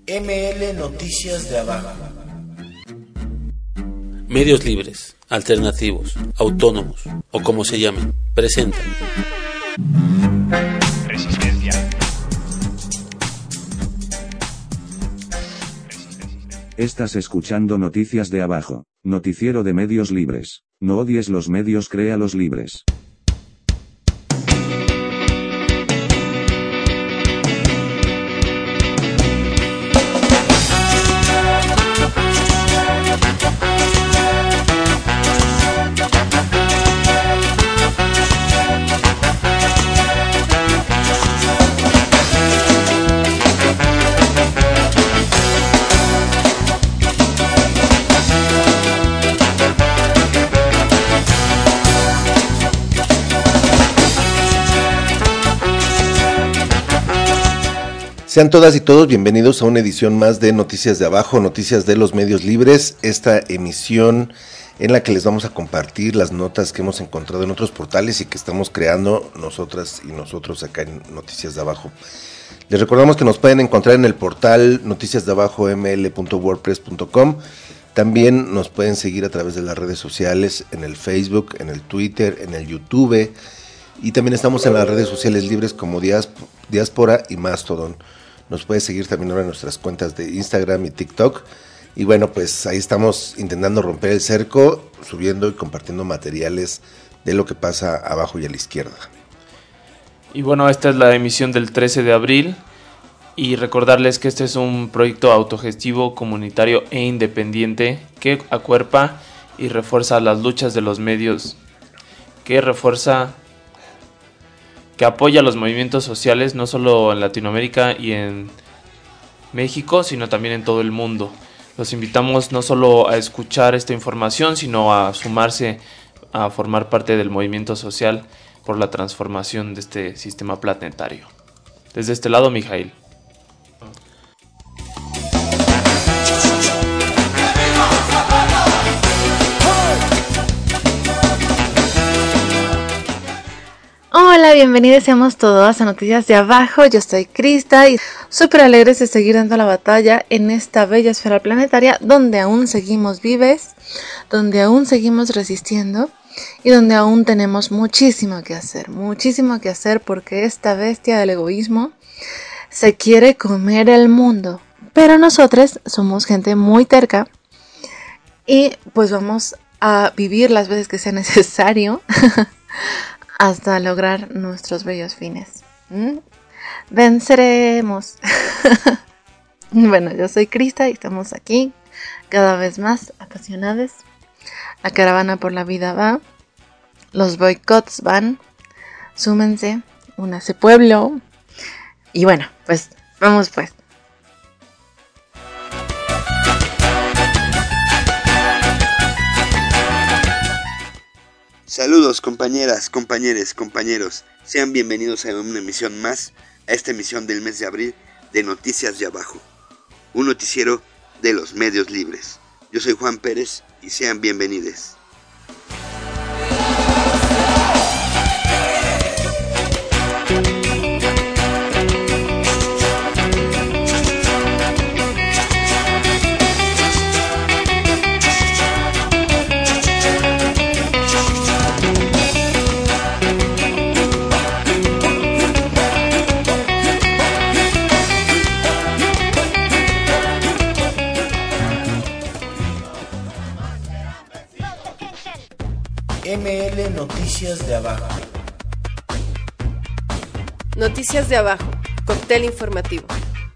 ML Noticias de Abajo. Medios libres, alternativos, autónomos o como se llamen, presentan Resistencia. Estás escuchando Noticias de Abajo, noticiero de medios libres. No odies los medios, créalos libres. Sean todas y todos bienvenidos a una edición más de Noticias de Abajo, Noticias de los Medios Libres, esta emisión en la que les vamos a compartir las notas que hemos encontrado en otros portales y que estamos creando nosotras y nosotros acá en Noticias de Abajo. Les recordamos que nos pueden encontrar en el portal noticiasdeabajoml.wordpress.com. También nos pueden seguir a través de las redes sociales, en el Facebook, en el Twitter, en el YouTube, y también estamos en las redes sociales libres como Diáspora y Mastodon. Nos puedes seguir también ahora en nuestras cuentas de Instagram y TikTok. Y bueno, pues ahí estamos intentando romper el cerco, subiendo y compartiendo materiales de lo que pasa abajo y a la izquierda. Y bueno, esta es la emisión del 13 de abril. Y recordarles que este es un proyecto autogestivo, comunitario e independiente que acuerpa y refuerza las luchas de los medios, que apoya los movimientos sociales no solo en Latinoamérica y en México, sino también en todo el mundo. Los invitamos no solo a escuchar esta información, sino a sumarse a formar parte del movimiento social por la transformación de este sistema planetario. Desde este lado, Mijail. Hola, bienvenidos seamos todos a Noticias de Abajo. Yo soy Krista y súper alegres de seguir dando la batalla en esta bella esfera planetaria donde aún seguimos vives, donde aún seguimos resistiendo y donde aún tenemos muchísimo que hacer porque esta bestia del egoísmo se quiere comer el mundo. Pero nosotros somos gente muy terca y pues vamos a vivir las veces que sea necesario hasta lograr nuestros bellos fines. Venceremos. Bueno, yo soy Krista y estamos aquí cada vez más apasionados. La caravana por la vida va. Los boicots van. Súmense. Únase pueblo. Y bueno, pues vamos pues. Saludos compañeras, compañeros, sean bienvenidos a una emisión más, a esta emisión del mes de abril de Noticias de Abajo, un noticiero de los medios libres. Yo soy Juan Pérez y sean bienvenidos. ML Noticias de Abajo. Noticias de Abajo, cóctel informativo.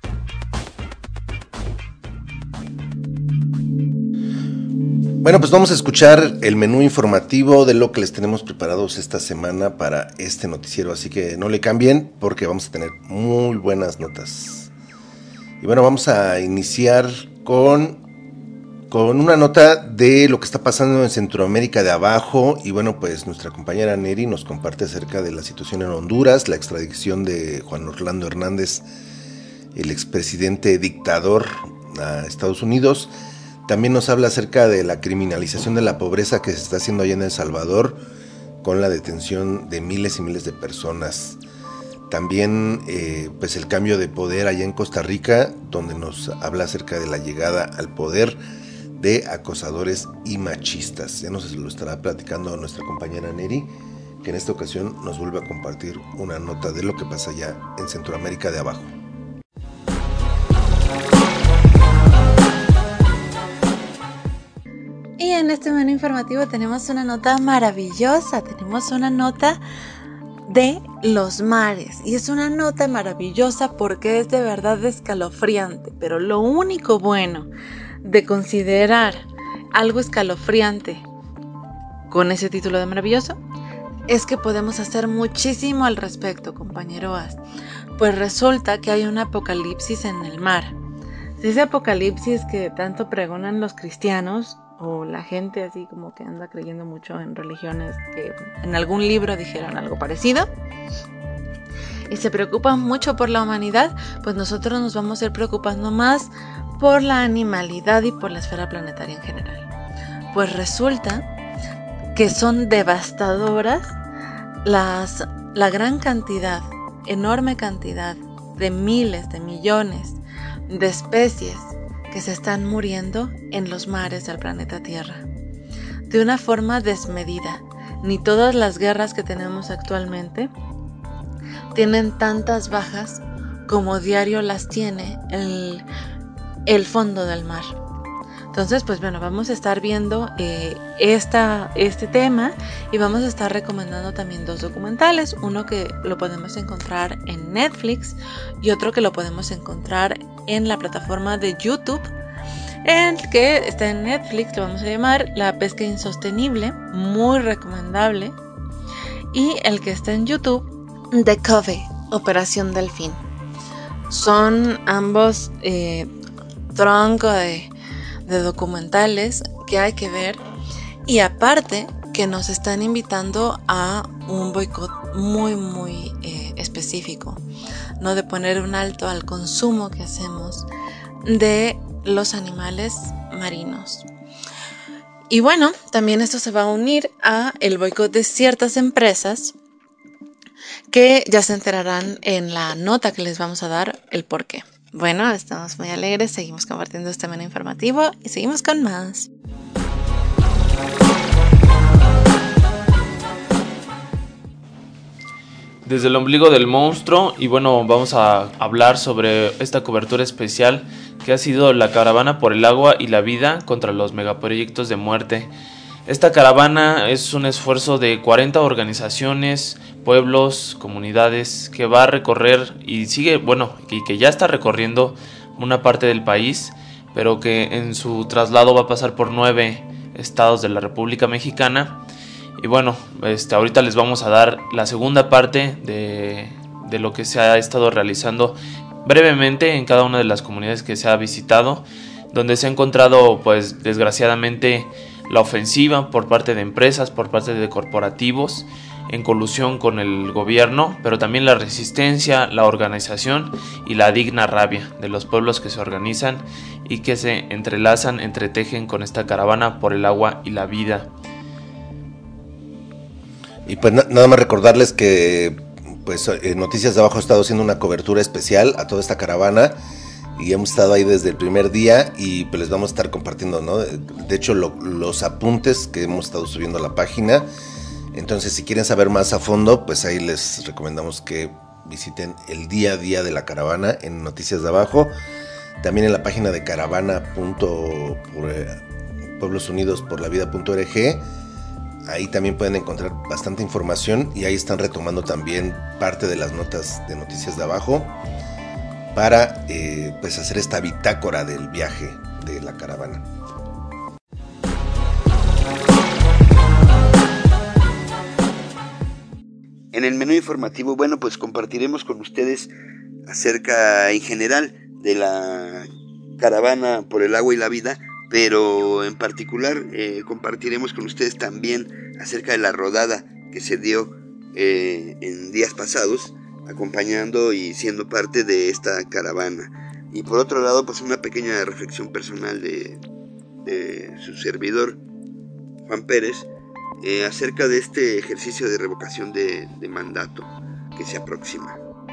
Bueno, pues vamos a escuchar el menú informativo de lo que les tenemos preparados esta semana para este noticiero, así que no le cambien porque vamos a tener muy buenas notas. Y bueno, vamos a iniciar con una nota de lo que está pasando en Centroamérica de Abajo. Y bueno, pues nuestra compañera Neri nos comparte acerca de la situación en Honduras, la extradición de Juan Orlando Hernández, el expresidente dictador, a Estados Unidos. También nos habla acerca de la criminalización de la pobreza que se está haciendo allá en El Salvador, con la detención de miles y miles de personas. También pues el cambio de poder allá en Costa Rica, donde nos habla acerca de la llegada al poder de acosadores y machistas. Ya nos lo estará platicando nuestra compañera Neri, que en esta ocasión nos vuelve a compartir una nota de lo que pasa allá en Centroamérica de abajo. Y en este menú informativo tenemos una nota maravillosa, tenemos una nota de los mares, y es una nota maravillosa porque es de verdad escalofriante, pero lo único bueno de considerar algo escalofriante con ese título de maravilloso es que podemos hacer muchísimo al respecto, compañeros. Pues resulta que hay un apocalipsis en el mar. Ese apocalipsis que tanto pregonan los cristianos o la gente así como que anda creyendo mucho en religiones que en algún libro dijeron algo parecido y se preocupan mucho por la humanidad, pues nosotros nos vamos a ir preocupando más por la animalidad y por la esfera planetaria en general. Pues resulta que son devastadoras la gran cantidad, enorme cantidad de miles, de millones de especies que se están muriendo en los mares del planeta Tierra de una forma desmedida. Ni todas las guerras que tenemos actualmente tienen tantas bajas como diario las tiene el fondo del mar. Entonces, pues bueno, vamos a estar viendo este tema y vamos a estar recomendando también 2 documentales, uno que lo podemos encontrar en Netflix y otro que lo podemos encontrar en la plataforma de YouTube. El que está en Netflix lo vamos a llamar La pesca insostenible, muy recomendable, y el que está en YouTube, The Cove, Operación Delfín. Son ambos tronco de documentales que hay que ver, y aparte que nos están invitando a un boicot muy específico, no de poner un alto al consumo que hacemos de los animales marinos. Y bueno, también esto se va a unir a el boicot de ciertas empresas que ya se enterarán en la nota que les vamos a dar el porqué. Bueno, estamos muy alegres, seguimos compartiendo este menú informativo y seguimos con más. Desde el ombligo del monstruo, y bueno, vamos a hablar sobre esta cobertura especial que ha sido la caravana por el agua y la vida contra los megaproyectos de muerte. Esta caravana es un esfuerzo de 40 organizaciones, pueblos, comunidades que va a recorrer y sigue, y que ya está recorriendo una parte del país, pero que en su traslado va a pasar por 9 estados de la República Mexicana. Y bueno, ahorita les vamos a dar la segunda parte de lo que se ha estado realizando brevemente en cada una de las comunidades que se ha visitado, donde se ha encontrado, pues desgraciadamente, la ofensiva por parte de empresas, por parte de corporativos, en colusión con el gobierno, pero también la resistencia, la organización y la digna rabia de los pueblos que se organizan y que se entrelazan, entretejen con esta caravana por el agua y la vida. Y pues nada más recordarles que pues Noticias de Abajo ha estado haciendo una cobertura especial a toda esta caravana y hemos estado ahí desde el primer día y pues les vamos a estar compartiendo, ¿no? De hecho los apuntes que hemos estado subiendo a la página. Entonces si quieren saber más a fondo, pues ahí les recomendamos que visiten el día a día de la caravana en Noticias de Abajo. También en la página de caravana.pueblosunidosporlavida.org. Ahí también pueden encontrar bastante información y ahí están retomando también parte de las notas de Noticias de Abajo para pues hacer esta bitácora del viaje de la caravana. En el menú informativo, bueno, pues compartiremos con ustedes acerca en general de la caravana por el agua y la vida, pero en particular compartiremos con ustedes también acerca de la rodada que se dio en días pasados, acompañando y siendo parte de esta caravana. Y por otro lado, pues una pequeña reflexión personal de su servidor, Juan Pérez, acerca de este ejercicio de revocación de mandato que se aproxima.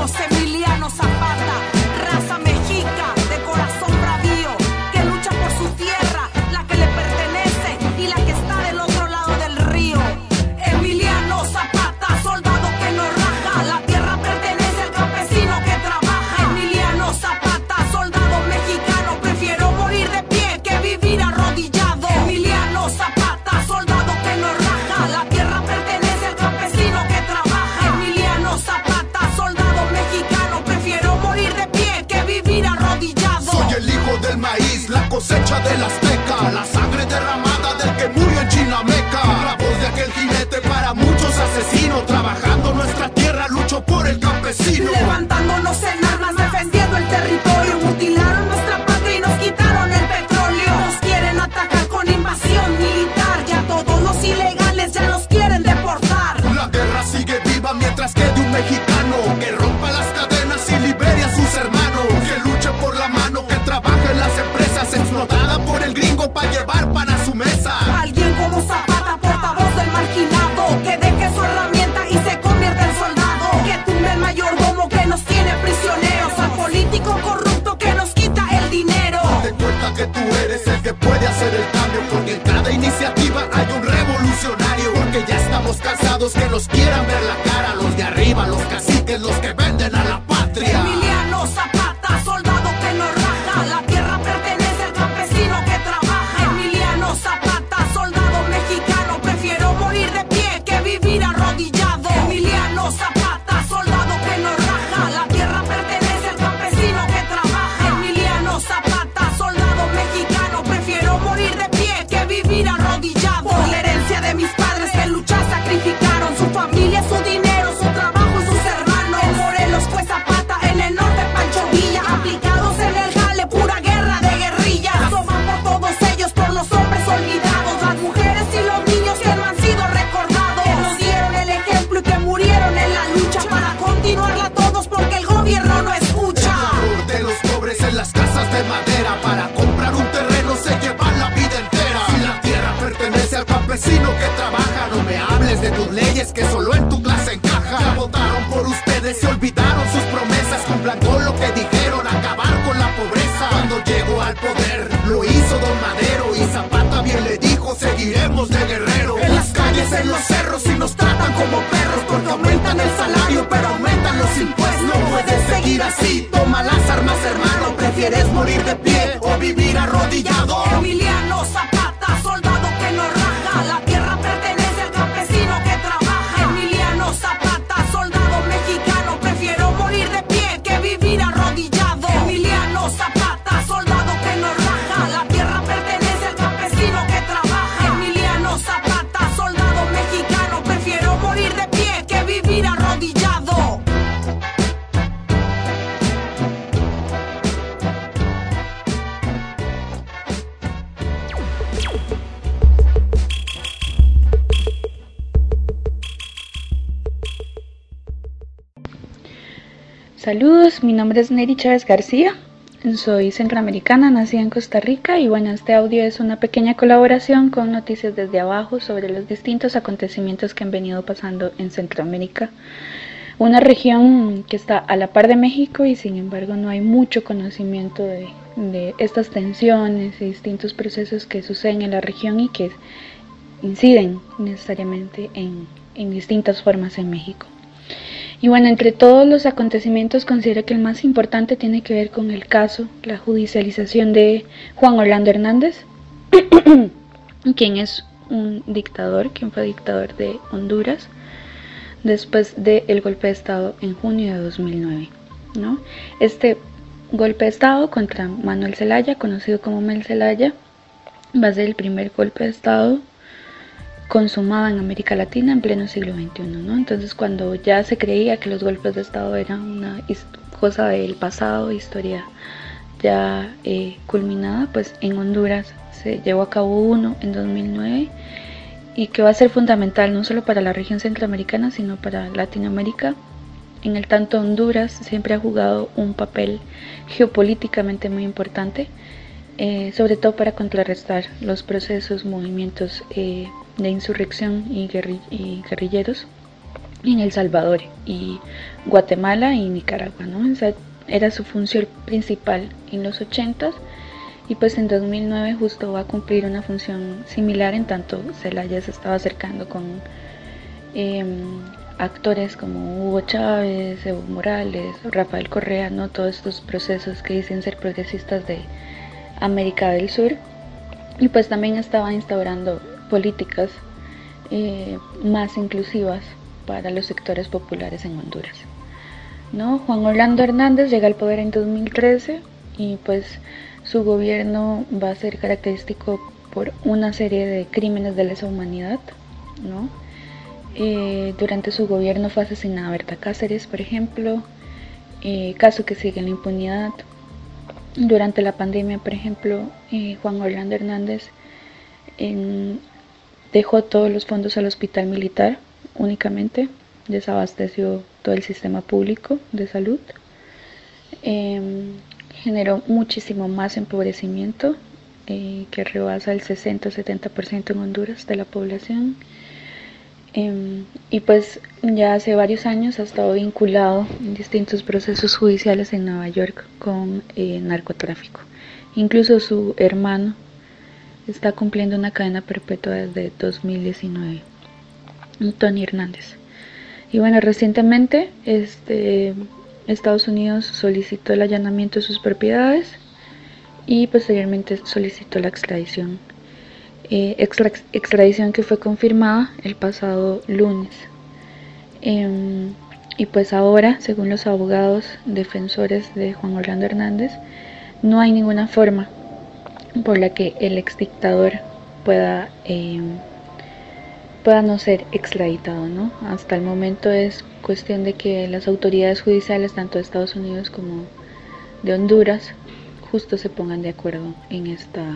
pueblos, Emiliano Zapata, raza mexica, de corazón bravío, que lucha por su tierra, la que le pertenece y la que está del otro lado del río. Emiliano Zapata, soldado que no raja, la tierra pertenece al campesino que trabaja. Emiliano Zapata, soldado mexicano, prefiero morir de pie que vivir arrodillado. Emiliano Zapata, soldado que no raja, la tierra pertenece al campesino que trabaja. Emiliano Zapata, soldado mexicano, prefiero morir de pie que vivir arrodillado. Soy el hijo del maíz, la cosecha del azteca, la sangre derramada del que murió en Chinameca, la voz de aquel jinete para muchos asesinos, trabajando nuestra tierra, lucho por el campesino. Levantándonos en armas, defendiendo el territorio, mutilaron nuestra patria y nos quitaron el petróleo. Nos quieren atacar con invasión militar, ya todos los ilegales ya los quieren deportar. La guerra sigue viva mientras quede un mexicano que rompa las cadenas y libere a sus hermanos, que luche por la mano, que trabaje en las empresas, explotada por el gringo para llevar pan a su mesa. Alguien como Zapata, portavoz del marginado, que deje su herramienta y se convierta en soldado, que tumbe el mayordomo que nos tiene prisioneros, al político corrupto que nos quita el dinero. Date cuenta que tú eres el que puede hacer el cambio, porque en cada iniciativa hay un revolucionario, porque ya estamos cansados que nos quieran ver la cara, los de arriba, los caciques, los que venden a la patria. Emiliano Zapata, soldado que no raja, la tierra pertenece al campesino que trabaja. Emiliano Zapata, soldado mexicano, prefiero morir de pie que vivir arrodillado. Emiliano Zapata, soldado que no raja, la tierra pertenece al campesino que trabaja. Emiliano Zapata, soldado mexicano, prefiero morir de pie que vivir arrodillado. Por la herencia de mis padres que en lucha sacrificaron su familia, su dinero, su trabajo y sus hermanos. En Morelos fue Zapata, en el norte Pancho Villa, aplicados en el jale, pura guerra de guerrillas. Toman por todos ellos, por los hombres olvidados, las mujeres y los niños que no han sido recordados, que nos dieron el ejemplo y que murieron en la lucha para continuarla todos porque el gobierno no escucha. El valor de los pobres en las casas de madera, para comprar un terreno se llevan la vida entera. Si la tierra pertenece al campesino que trabaja, no me hables de tus leyes que solo en tu clase encaja. Ya votaron por ustedes y olvidaron sus promesas, cumplan con lo que dijeron, acabar con la pobreza. Cuando llegó al poder lo hizo Don Madero, y Zapata bien le dijo, seguiremos de guerrero. En las calles, en los cerros, y nos tratan como perros, porque aumentan el salario pero aumentan los impuestos. No puedes seguir así, toma las armas hermano, prefieres morir de pie o vivir arrodillado. Emiliano Zapata, soldado que no raja, la tierra pertenece al campesino que trabaja. Emiliano Zapata, soldado mexicano, prefiero morir de pie que vivir arrodillado. Emiliano Zapata, soldado que no raja, la tierra pertenece al campesino que trabaja. Emiliano Zapata, soldado mexicano, prefiero morir de pie que vivir arrodillado. Saludos, mi nombre es Neri Chávez García, soy centroamericana, nacida en Costa Rica y bueno, este audio es una pequeña colaboración con Noticias desde Abajo sobre los distintos acontecimientos que han venido pasando en Centroamérica, una región que está a la par de México y sin embargo no hay mucho conocimiento de estas tensiones y distintos procesos que suceden en la región y que inciden necesariamente en distintas formas en México. Y bueno, entre todos los acontecimientos considero que el más importante tiene que ver con el caso, la judicialización de Juan Orlando Hernández, quien es un dictador, quien fue dictador de Honduras después del golpe de Estado en junio de 2009, ¿no? Este golpe de Estado contra Manuel Zelaya, conocido como Mel Zelaya, va a ser el primer golpe de Estado consumado en América Latina en pleno siglo XXI, ¿no? Entonces, cuando ya se creía que los golpes de Estado eran una cosa del pasado, historia ya culminada, pues en Honduras se llevó a cabo uno en 2009 y que va a ser fundamental no solo para la región centroamericana, sino para Latinoamérica. En el tanto, Honduras siempre ha jugado un papel geopolíticamente muy importante, sobre todo para contrarrestar los procesos, movimientos de insurrección y guerrilleros en El Salvador y Guatemala y Nicaragua, ¿no? Esa era su función principal en los 80s, y pues en 2009 justo va a cumplir una función similar, en tanto Zelaya se estaba acercando con actores como Hugo Chávez, Evo Morales, Rafael Correa, ¿no? Todos estos procesos que dicen ser progresistas de América del Sur, y pues también estaba instaurando políticas más inclusivas para los sectores populares en Honduras, ¿no? Juan Orlando Hernández llega al poder en 2013 y pues su gobierno va a ser característico por una serie de crímenes de lesa humanidad, ¿no? Durante su gobierno fue asesinada Berta Cáceres, por ejemplo, caso que sigue en la impunidad. Durante la pandemia, por ejemplo, Juan Orlando Hernández dejó todos los fondos al hospital militar únicamente, desabasteció todo el sistema público de salud, generó muchísimo más empobrecimiento, que rebasa el 60-70% en Honduras de la población, y pues ya hace varios años ha estado vinculado en distintos procesos judiciales en Nueva York con narcotráfico. Incluso su hermano está cumpliendo una cadena perpetua desde 2019, Tony Hernández. Y bueno, recientemente Estados Unidos solicitó el allanamiento de sus propiedades y posteriormente solicitó la extradición. Extradición que fue confirmada el pasado lunes. Y pues ahora, según los abogados defensores de Juan Orlando Hernández, no hay ninguna forma por la que el exdictador pueda no ser extraditado, ¿no? Hasta el momento es cuestión de que las autoridades judiciales, tanto de Estados Unidos como de Honduras, justo se pongan de acuerdo en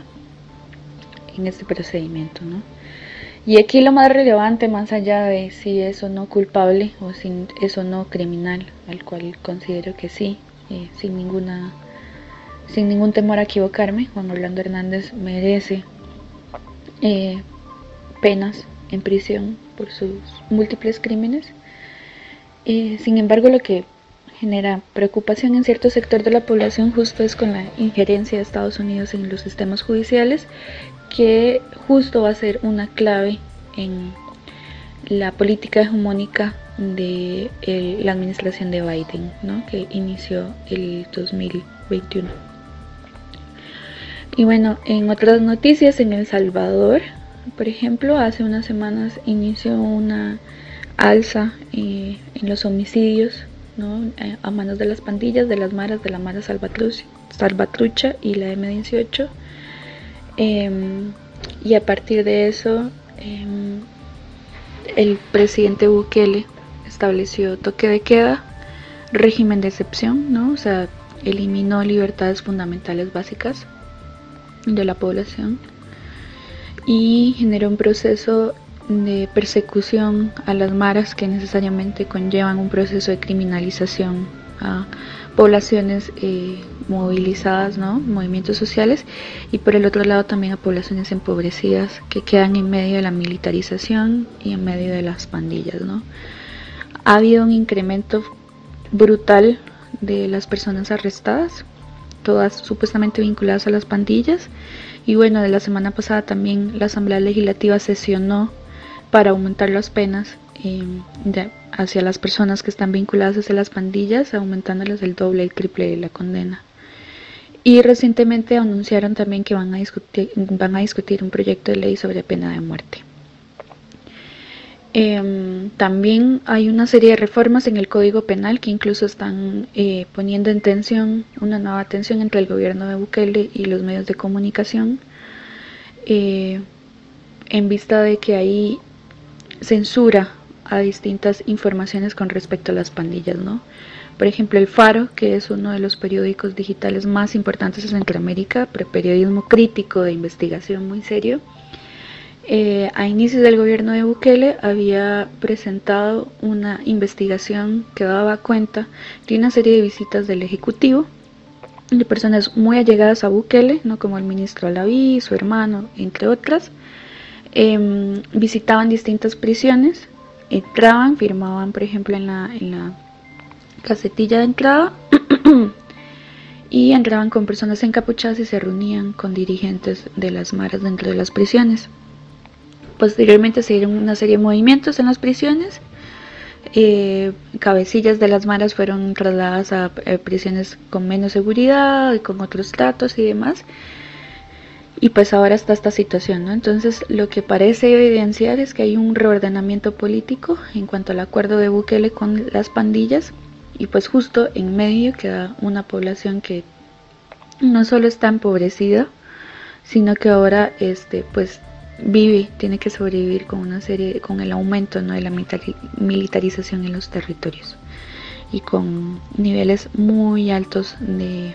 este procedimiento, ¿no? Y aquí lo más relevante, más allá de si es o no culpable o si es o no criminal, al cual considero que sí, sin ningún temor a equivocarme, Juan Orlando Hernández merece penas en prisión por sus múltiples crímenes. Sin embargo, lo que genera preocupación en cierto sector de la población justo es con la injerencia de Estados Unidos en los sistemas judiciales, que justo va a ser una clave en la política hegemónica de la administración de Biden, ¿no? Que inició el 2021. Y bueno, en otras noticias, en El Salvador, por ejemplo, hace unas semanas inició una alza en los homicidios, ¿no? A manos de las pandillas, de las maras, de la Mara Salvatrucha y la M18. Y a partir de eso, el presidente Bukele estableció toque de queda, régimen de excepción, ¿no? O sea, eliminó libertades fundamentales básicas de la población y generó un proceso de persecución a las maras que necesariamente conllevan un proceso de criminalización a poblaciones movilizadas, ¿no? Movimientos sociales, y por el otro lado también a poblaciones empobrecidas que quedan en medio de la militarización y en medio de las pandillas, ¿no? Ha habido un incremento brutal de las personas arrestadas, todas supuestamente vinculadas a las pandillas, y bueno, de la semana pasada también la Asamblea Legislativa sesionó para aumentar las penas hacia las personas que están vinculadas hacia las pandillas, aumentándoles el doble, el triple de la condena. Y recientemente anunciaron también que van a discutir un proyecto de ley sobre pena de muerte. También hay una serie de reformas en el Código Penal que incluso están poniendo en tensión, una nueva tensión entre el gobierno de Bukele y los medios de comunicación, en vista de que hay censura a distintas informaciones con respecto a las pandillas, ¿no? Por ejemplo, El Faro, que es uno de los periódicos digitales más importantes de Centroamérica, periodismo crítico de investigación muy serio, a inicios del gobierno de Bukele había presentado una investigación que daba cuenta de una serie de visitas del Ejecutivo de personas muy allegadas a Bukele, ¿no? Como el ministro Alaví, su hermano, entre otras. Visitaban distintas prisiones entraban, firmaban por ejemplo en la casetilla de entrada y entraban con personas encapuchadas y se reunían con dirigentes de las maras dentro de las prisiones. Posteriormente se dieron una serie de movimientos en las prisiones. Cabecillas de las maras fueron trasladadas a prisiones con menos seguridad y con otros tratos y demás. Y pues ahora está esta situación, ¿no? Entonces lo que parece evidenciar es que hay un reordenamiento político en cuanto al acuerdo de Bukele con las pandillas, y pues justo en medio queda una población que no solo está empobrecida, sino que ahora pues tiene que sobrevivir con el aumento, ¿no?, de la militarización en los territorios y con niveles muy altos de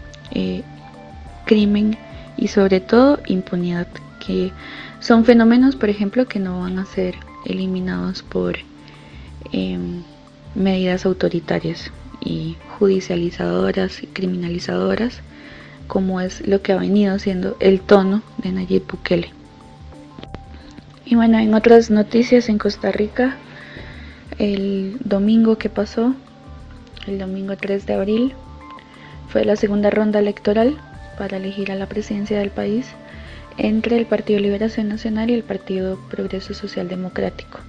crimen y sobre todo impunidad, que son fenómenos, por ejemplo, que no van a ser eliminados por medidas autoritarias y judicializadoras y criminalizadoras, como es lo que ha venido siendo el tono de Nayib Bukele. Y bueno, en otras noticias, en Costa Rica, el domingo que pasó, el domingo 3 de abril, fue la segunda ronda electoral para elegir a la presidencia del país entre el Partido Liberación Nacional y el Partido Progreso Social Democrático,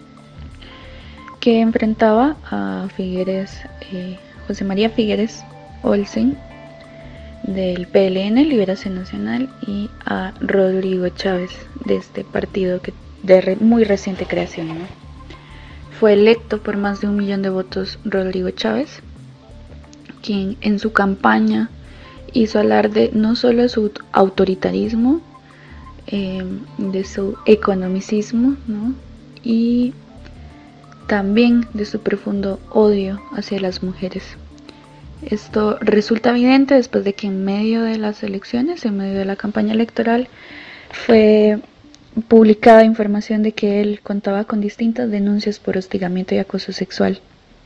que enfrentaba a José María Figueres Olsen del PLN, Liberación Nacional, y a Rodrigo Chávez de este partido de muy reciente creación, ¿no? Fue electo por más de 1 millón de votos Rodrigo Chávez, quien en su campaña hizo alarde no solo de su autoritarismo, de su economicismo, ¿no?, y también de su profundo odio hacia las mujeres. Esto resulta evidente después de que en medio de las elecciones, en medio de la campaña electoral, fue publicada información de que él contaba con distintas denuncias por hostigamiento y acoso sexual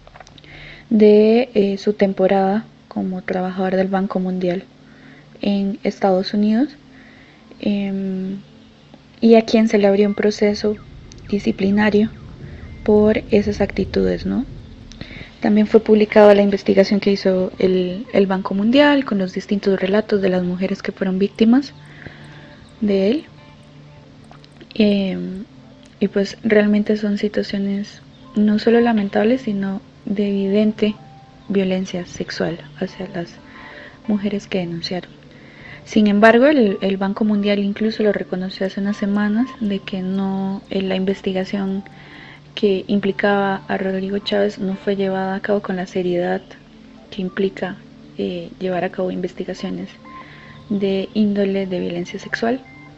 de su temporada como trabajador del Banco Mundial en Estados Unidos, y a quien se le abrió un proceso disciplinario por esas actitudes, ¿no? También fue publicada la investigación que hizo el Banco Mundial con los distintos relatos de las mujeres que fueron víctimas de él. Y pues realmente son situaciones no solo lamentables, sino de evidente violencia sexual hacia las mujeres que denunciaron. Sin embargo, el Banco Mundial incluso lo reconoció hace unas semanas de que la investigación que implicaba a Rodrigo Chávez no fue llevada a cabo con la seriedad que implica llevar a cabo investigaciones de índole de violencia sexual,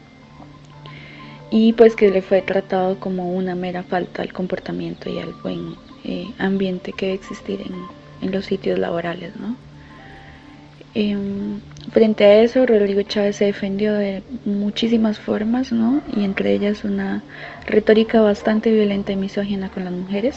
y pues que le fue tratado como una mera falta al comportamiento y al buen ambiente que debe existir en los sitios laborales, ¿no? Frente a eso, Rodrigo Chávez se defendió de muchísimas formas, ¿no?, y entre ellas una retórica bastante violenta y misógina con las mujeres.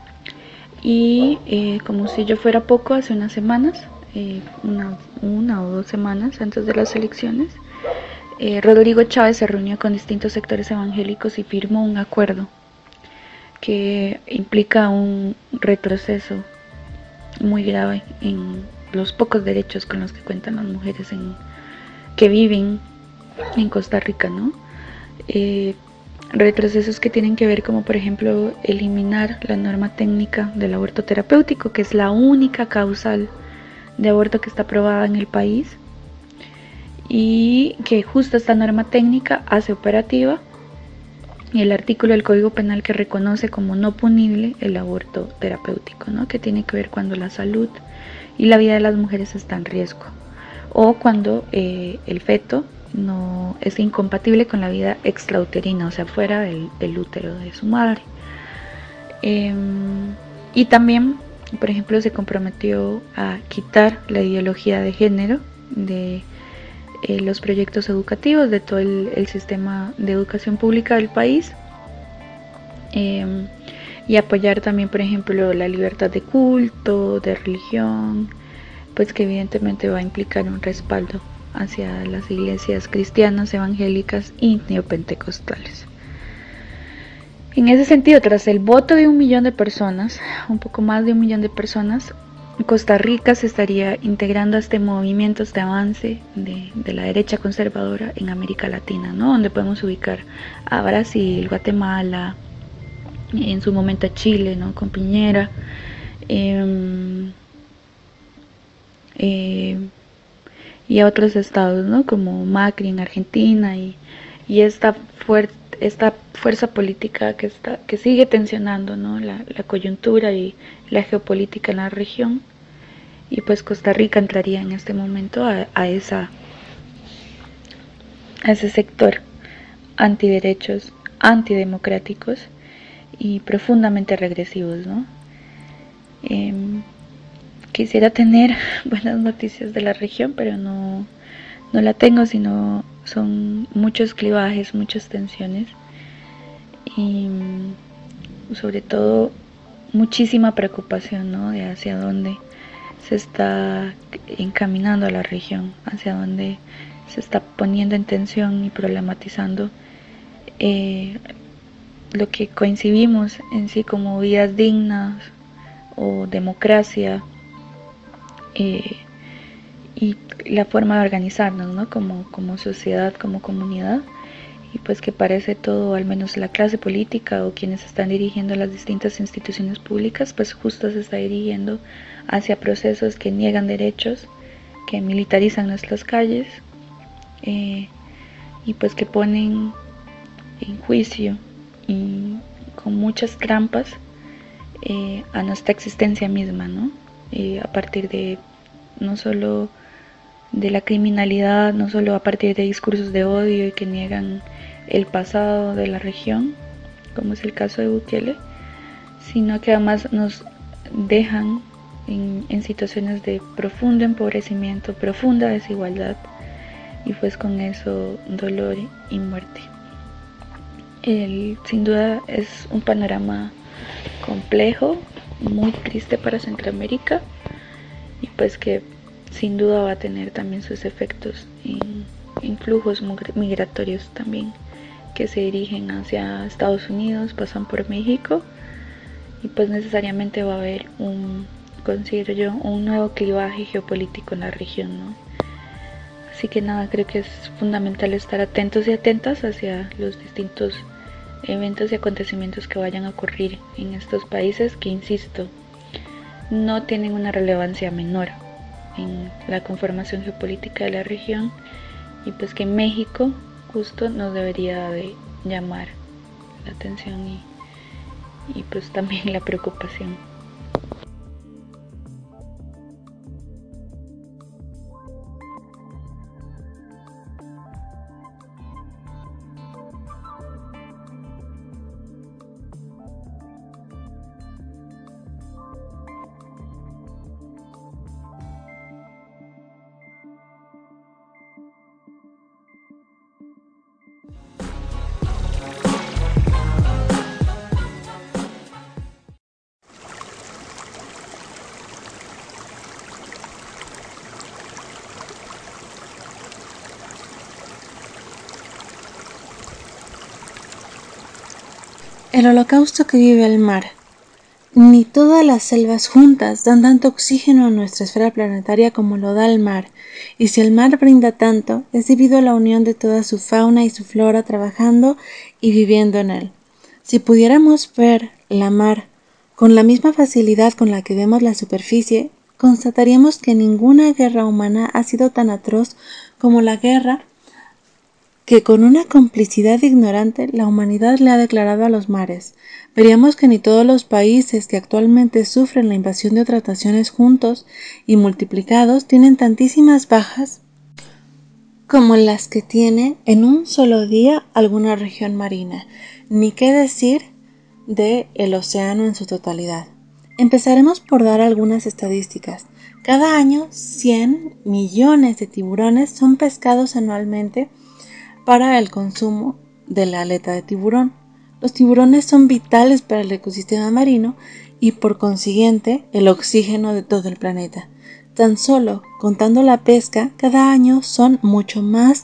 Y como si yo fuera poco, hace unas semanas, una o 2 semanas antes de las elecciones, Rodrigo Chávez se reunió con distintos sectores evangélicos y firmó un acuerdo que implica un retroceso muy grave en los pocos derechos con los que cuentan las mujeres que viven en Costa Rica, ¿no? Retrocesos que tienen que ver como, por ejemplo, eliminar la norma técnica del aborto terapéutico, que es la única causal de aborto que está aprobada en el país, y que justo esta norma técnica hace operativa el artículo del Código Penal que reconoce como no punible el aborto terapéutico, ¿no?, que tiene que ver cuando la salud y la vida de las mujeres está en riesgo, o cuando el feto no es incompatible con la vida extrauterina, o sea, fuera del útero de su madre. Y también, por ejemplo, se comprometió a quitar la ideología de género de los proyectos educativos de todo el sistema de educación pública del país, y apoyar también, por ejemplo, la libertad de culto, de religión, pues que evidentemente va a implicar un respaldo hacia las iglesias cristianas, evangélicas y neopentecostales. En ese sentido, tras el voto de 1 millón de personas, un poco más de 1 millón de personas, Costa Rica se estaría integrando a este movimiento, este avance de la derecha conservadora en América Latina, ¿no? Donde podemos ubicar a Brasil, Guatemala, en su momento a Chile, ¿no? Con Piñera, y a otros estados, ¿no? Como Macri en Argentina y esta fuerza política que sigue tensionando, ¿no? la coyuntura y la geopolítica en la región. Y pues Costa Rica entraría en este momento a ese sector antiderechos, antidemocráticos y profundamente regresivos, ¿no? Quisiera tener buenas noticias de la región, pero no la tengo, sino son muchos clivajes, muchas tensiones y sobre todo muchísima preocupación, ¿no? De hacia dónde se está encaminando a la región, hacia dónde se está poniendo en tensión y problematizando lo que coincidimos en sí como vidas dignas o democracia, y la forma de organizarnos, ¿no? como sociedad, como comunidad, y pues que parece todo, al menos la clase política o quienes están dirigiendo las distintas instituciones públicas, pues justo se está dirigiendo hacia procesos que niegan derechos, que militarizan nuestras calles, y pues que ponen en juicio y con muchas trampas a nuestra existencia misma, ¿no? A partir de no solo de la criminalidad, no solo a partir de discursos de odio y que niegan el pasado de la región, como es el caso de Bukele, sino que además nos dejan en situaciones de profundo empobrecimiento, profunda desigualdad y pues con eso dolor y muerte. Sin duda es un panorama complejo, muy triste para Centroamérica y pues que sin duda va a tener también sus efectos en flujos migratorios también que se dirigen hacia Estados Unidos, pasan por México y pues necesariamente va a haber considero yo, un nuevo clivaje geopolítico en la región, ¿no? Así que nada, creo que es fundamental estar atentos y atentas hacia los distintos eventos y acontecimientos que vayan a ocurrir en estos países que, insisto, no tienen una relevancia menor en la conformación geopolítica de la región y pues que México justo nos debería de llamar la atención y pues también la preocupación. El holocausto que vive el mar. Ni todas las selvas juntas dan tanto oxígeno a nuestra esfera planetaria como lo da el mar, y si el mar brinda tanto, es debido a la unión de toda su fauna y su flora trabajando y viviendo en él. Si pudiéramos ver la mar con la misma facilidad con la que vemos la superficie, constataríamos que ninguna guerra humana ha sido tan atroz como la guerra que con una complicidad ignorante la humanidad le ha declarado a los mares. Veríamos que ni todos los países que actualmente sufren la invasión de otras naciones juntos y multiplicados tienen tantísimas bajas como las que tiene en un solo día alguna región marina, ni qué decir de el océano en su totalidad. Empezaremos por dar algunas estadísticas. Cada año 100 millones de tiburones son pescados anualmente para el consumo de la aleta de tiburón. Los tiburones son vitales para el ecosistema marino y por consiguiente el oxígeno de todo el planeta. Tan solo contando la pesca, cada año son mucho más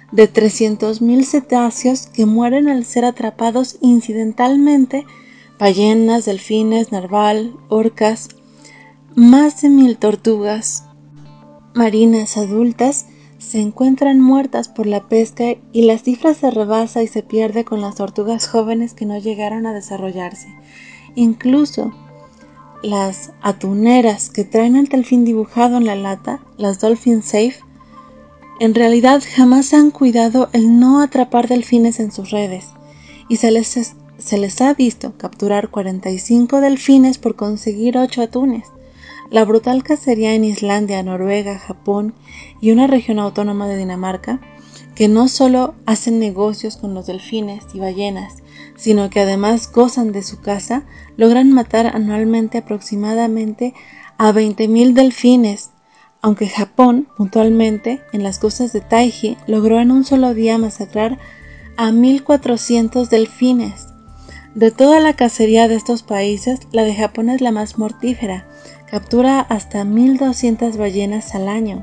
de 300.000 cetáceos que mueren al ser atrapados incidentalmente, ballenas, delfines, narval, orcas, más de 1.000 tortugas marinas adultas se encuentran muertas por la pesca y la cifra se rebasa y se pierde con las tortugas jóvenes que no llegaron a desarrollarse. Incluso las atuneras que traen el delfín dibujado en la lata, las Dolphin Safe, en realidad jamás han cuidado el no atrapar delfines en sus redes y se les ha visto capturar 45 delfines por conseguir 8 atunes. La brutal cacería en Islandia, Noruega, Japón y una región autónoma de Dinamarca, que no solo hacen negocios con los delfines y ballenas, sino que además gozan de su caza, logran matar anualmente aproximadamente a 20.000 delfines, aunque Japón, puntualmente, en las costas de Taiji, logró en un solo día masacrar a 1.400 delfines. De toda la cacería de estos países, la de Japón es la más mortífera, captura hasta 1.200 ballenas al año.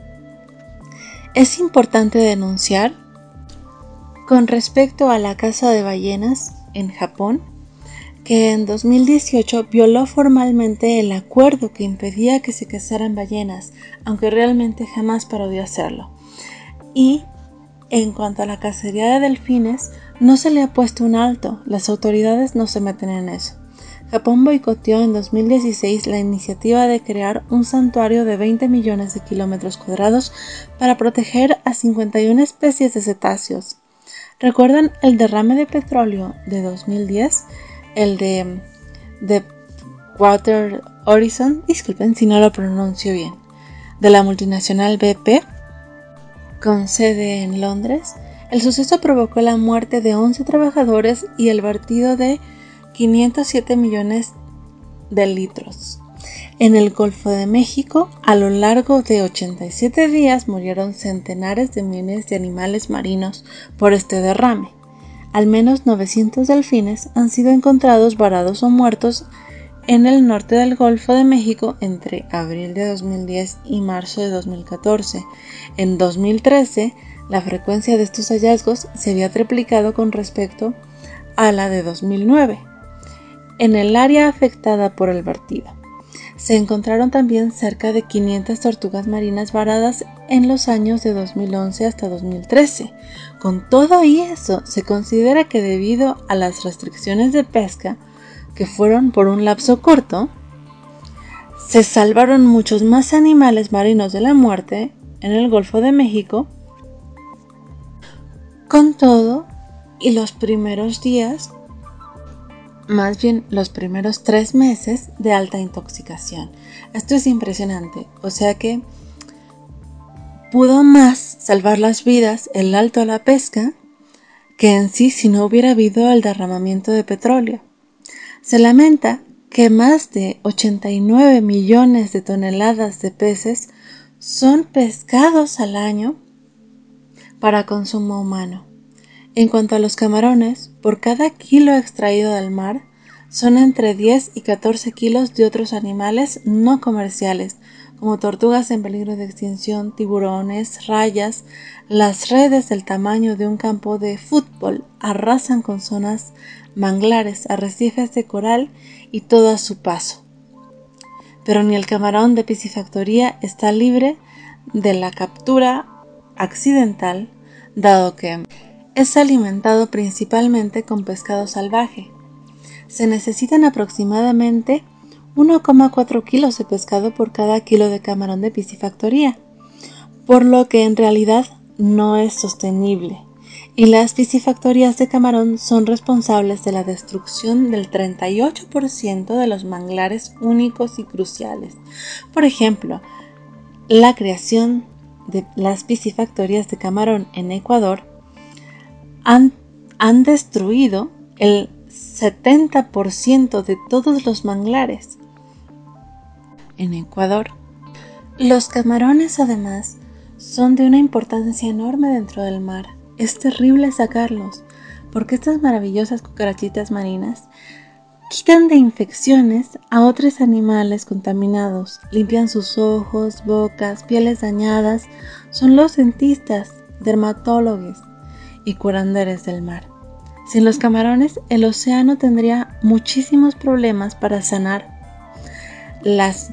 Es importante denunciar, con respecto a la caza de ballenas en Japón, que en 2018 violó formalmente el acuerdo que impedía que se cazaran ballenas, aunque realmente jamás parodió hacerlo. Y en cuanto a la cacería de delfines, no se le ha puesto un alto, las autoridades no se meten en eso. Japón boicoteó en 2016 la iniciativa de crear un santuario de 20 millones de kilómetros cuadrados para proteger a 51 especies de cetáceos. ¿Recuerdan el derrame de petróleo de 2010? El de Deepwater Horizon, disculpen si no lo pronuncio bien, de la multinacional BP, con sede en Londres. El suceso provocó la muerte de 11 trabajadores y el vertido de 507 millones de litros. En el Golfo de México, a lo largo de 87 días murieron centenares de miles de animales marinos por este derrame. Al menos 900 delfines han sido encontrados varados o muertos en el norte del Golfo de México entre abril de 2010 y marzo de 2014. En 2013, la frecuencia de estos hallazgos se había triplicado con respecto a la de 2009. En el área afectada por el vertido, se encontraron también cerca de 500 tortugas marinas varadas en los años de 2011 hasta 2013. Con todo y eso, se considera que debido a las restricciones de pesca, que fueron por un lapso corto, se salvaron muchos más animales marinos de la muerte en el Golfo de México. Con todo, y los primeros días, más bien los primeros 3 meses de alta intoxicación. Esto es impresionante, o sea que pudo más salvar las vidas el alto a la pesca que en sí si no hubiera habido el derramamiento de petróleo. Se lamenta que más de 89 millones de toneladas de peces son pescados al año para consumo humano. En cuanto a los camarones, por cada kilo extraído del mar, son entre 10 y 14 kilos de otros animales no comerciales, como tortugas en peligro de extinción, tiburones, rayas. Las redes del tamaño de un campo de fútbol arrasan con zonas manglares, arrecifes de coral y todo a su paso. Pero ni el camarón de piscifactoría está libre de la captura accidental, dado que es alimentado principalmente con pescado salvaje. Se necesitan aproximadamente 1,4 kilos de pescado por cada kilo de camarón de piscifactoría, por lo que en realidad no es sostenible, y las piscifactorías de camarón son responsables de la destrucción del 38% de los manglares únicos y cruciales. Por ejemplo, la creación de las piscifactorías de camarón en Ecuador han destruido el 70% de todos los manglares en Ecuador. Los camarones, además, son de una importancia enorme dentro del mar. Es terrible sacarlos, porque estas maravillosas cucarachitas marinas quitan de infecciones a otros animales contaminados, limpian sus ojos, bocas, pieles dañadas. Son los dentistas dermatólogos y curanderos del mar. Sin los camarones, el océano tendría muchísimos problemas para sanar las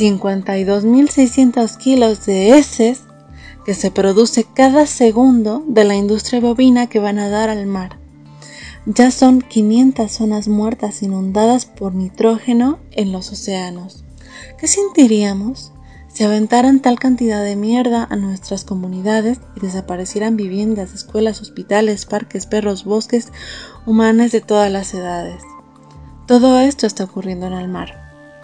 52.600 kilos de heces que se produce cada segundo de la industria bovina que van a dar al mar. Ya son 500 zonas muertas inundadas por nitrógeno en los océanos. ¿Qué sentiríamos si aventaran tal cantidad de mierda a nuestras comunidades y desaparecieran viviendas, escuelas, hospitales, parques, perros, bosques, humanos de todas las edades? Todo esto está ocurriendo en el mar.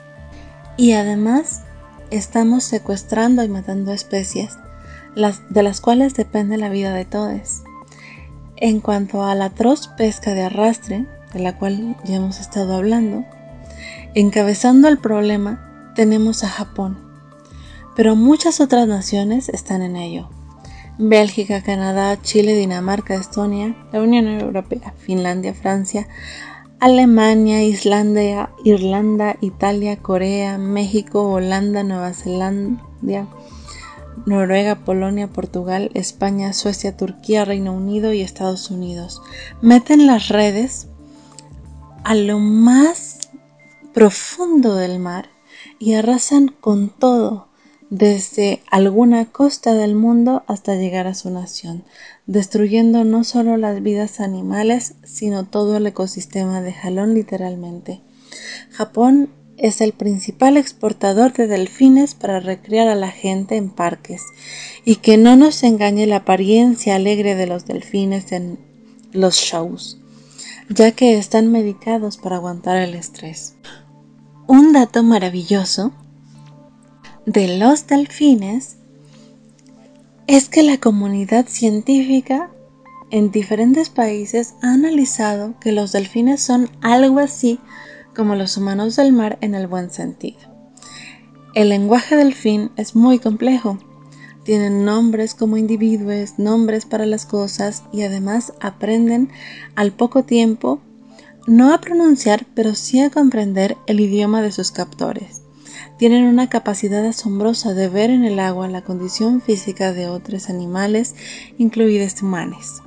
Y además estamos secuestrando y matando especies, de las cuales depende la vida de todos. En cuanto a la atroz pesca de arrastre, de la cual ya hemos estado hablando, encabezando el problema tenemos a Japón, pero muchas otras naciones están en ello. Bélgica, Canadá, Chile, Dinamarca, Estonia, la Unión Europea, Finlandia, Francia, Alemania, Islandia, Irlanda, Italia, Corea, México, Holanda, Nueva Zelanda, Noruega, Polonia, Portugal, España, Suecia, Turquía, Reino Unido y Estados Unidos. Meten las redes a lo más profundo del mar y arrasan con todo, desde alguna costa del mundo hasta llegar a su nación, destruyendo no solo las vidas animales, sino todo el ecosistema de Jalón literalmente. Japón es el principal exportador de delfines para recrear a la gente en parques, y que no nos engañe la apariencia alegre de los delfines en los shows, ya que están medicados para aguantar el estrés. Un dato maravilloso de los delfines es que la comunidad científica en diferentes países ha analizado que los delfines son algo así como los humanos del mar en el buen sentido. El lenguaje delfín es muy complejo. Tienen nombres como individuos, nombres para las cosas y además aprenden al poco tiempo no a pronunciar, pero sí a comprender el idioma de sus captores. Tienen una capacidad asombrosa de ver en el agua la condición física de otros animales, incluidos humanos.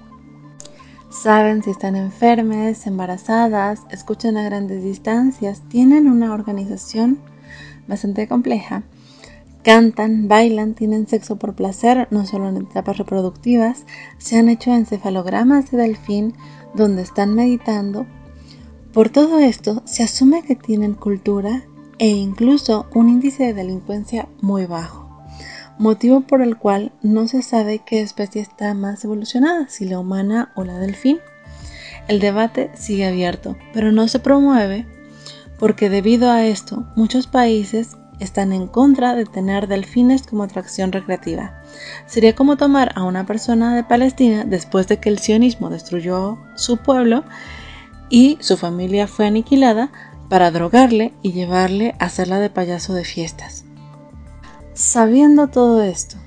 Saben si están enfermas, embarazadas, escuchan a grandes distancias, tienen una organización bastante compleja. Cantan, bailan, tienen sexo por placer, no solo en etapas reproductivas. Se han hecho encefalogramas de delfín donde están meditando. Por todo esto, se asume que tienen cultura e incluso un índice de delincuencia muy bajo, motivo por el cual no se sabe qué especie está más evolucionada, si la humana o la delfín. El debate sigue abierto, pero no se promueve porque debido a esto muchos países están en contra de tener delfines como atracción recreativa. Sería como tomar a una persona de Palestina después de que el sionismo destruyó su pueblo y su familia fue aniquilada, para drogarle y llevarle a hacerla de payaso de fiestas. Sabiendo todo esto,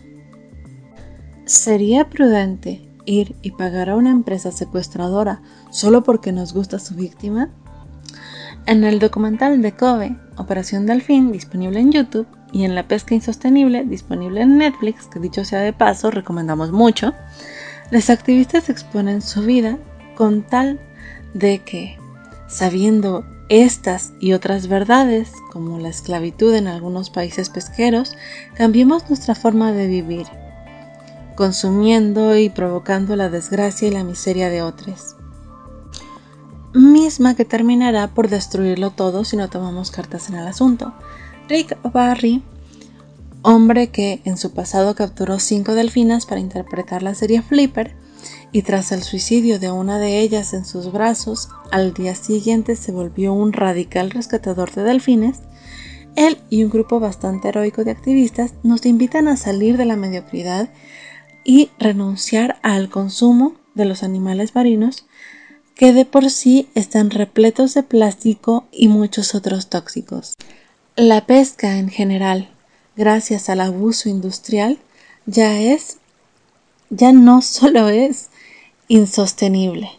¿sería prudente ir y pagar a una empresa secuestradora solo porque nos gusta su víctima? En el documental de Kobe, Operación Delfín, disponible en YouTube, y en La pesca insostenible, disponible en Netflix, que dicho sea de paso, recomendamos mucho, los activistas exponen su vida con tal de que, sabiendo estas y otras verdades, como la esclavitud en algunos países pesqueros, cambiemos nuestra forma de vivir, consumiendo y provocando la desgracia y la miseria de otros, misma que terminará por destruirlo todo si no tomamos cartas en el asunto. Rick Barry, hombre que en su pasado capturó 5 delfinas para interpretar la serie Flipper, y tras el suicidio de una de ellas en sus brazos, al día siguiente se volvió un radical rescatador de delfines, él y un grupo bastante heroico de activistas nos invitan a salir de la mediocridad y renunciar al consumo de los animales marinos que de por sí están repletos de plástico y muchos otros tóxicos. La pesca en general, gracias al abuso industrial, ya no solo es insostenible,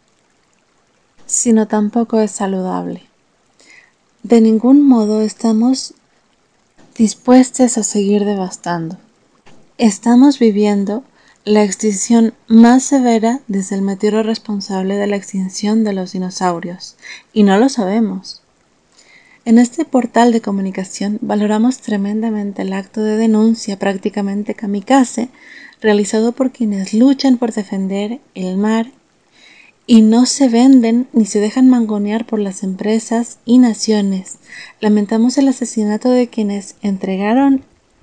sino tampoco es saludable. De ningún modo estamos dispuestos a seguir devastando. Estamos viviendo la extinción más severa desde el meteoro responsable de la extinción de los dinosaurios, y no lo sabemos. En este portal de comunicación valoramos tremendamente el acto de denuncia prácticamente kamikaze realizado por quienes luchan por defender el mar y no se venden ni se dejan mangonear por las empresas y naciones. Lamentamos el asesinato de quienes se entregaron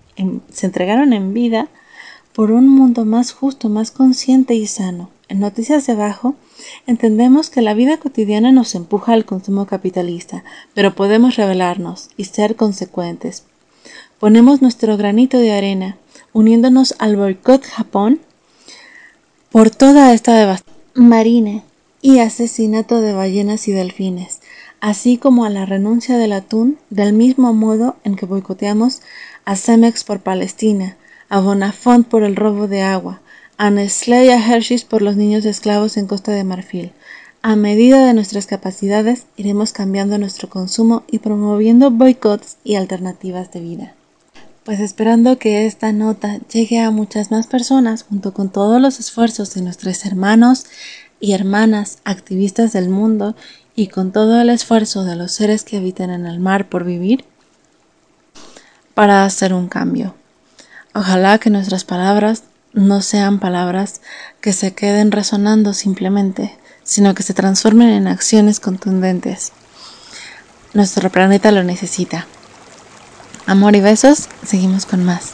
en vida por un mundo más justo, más consciente y sano. En Noticias de Abajo entendemos que la vida cotidiana nos empuja al consumo capitalista, pero podemos rebelarnos y ser consecuentes. Ponemos nuestro granito de arena, uniéndonos al boicot Japón por toda esta devastación marina y asesinato de ballenas y delfines, así como a la renuncia del atún, del mismo modo en que boicoteamos a Cemex por Palestina, a Bonafont por el robo de agua, a Nestlé y a Hershey's por los niños esclavos en Costa de Marfil. A medida de nuestras capacidades, iremos cambiando nuestro consumo y promoviendo boicots y alternativas de vida. Pues esperando que esta nota llegue a muchas más personas, junto con todos los esfuerzos de nuestros hermanos y hermanas activistas del mundo y con todo el esfuerzo de los seres que habitan en el mar por vivir, para hacer un cambio. Ojalá que nuestras palabras no sean palabras que se queden resonando simplemente, sino que se transformen en acciones contundentes. Nuestro planeta lo necesita. Amor y besos, seguimos con más.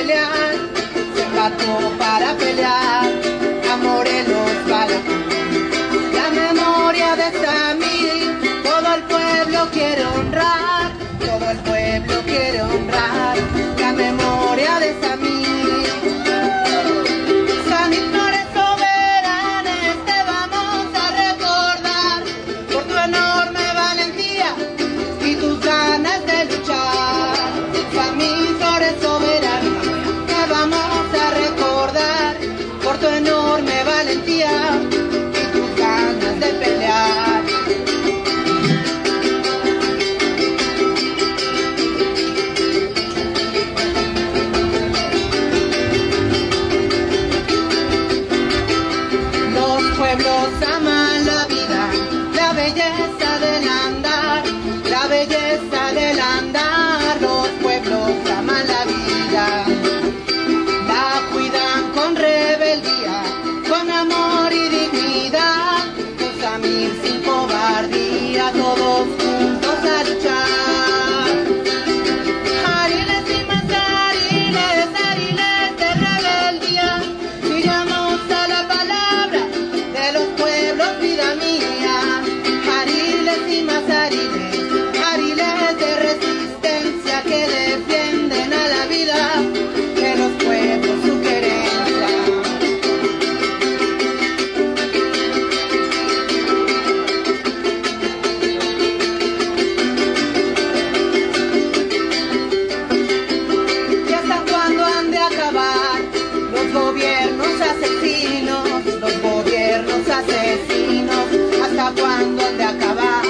Para pelear, a Morelos, Bala, pueblo quiere honrar, todo el pueblo quiere honrar la memoria de Samir. Samir Flores Soberanes, te vamos a recordar por tu enorme valentía y tus ganas de luchar. Samir Flores Soberanes, te vamos a recordar por tu enorme valentía y tus ganas de pelear. Los pueblos aman la vida, la belleza del andar, la belleza del andar. Los pueblos aman la vida, la cuidan con rebeldía, con amor y dignidad, con Samir sin cobardía, todos juntos a luchar. Ariles y más ariles, ariles de rebeldía, sigamos a la palabra de los pueblos, vida mía. Ariles y más ariles, ariles de resistencia que defienden a la vida de los pueblos, su querencia. ¿Y hasta cuándo han de acabar los gobiernos asesinos, los gobiernos asesinos? ¿Hasta cuándo han de acabar?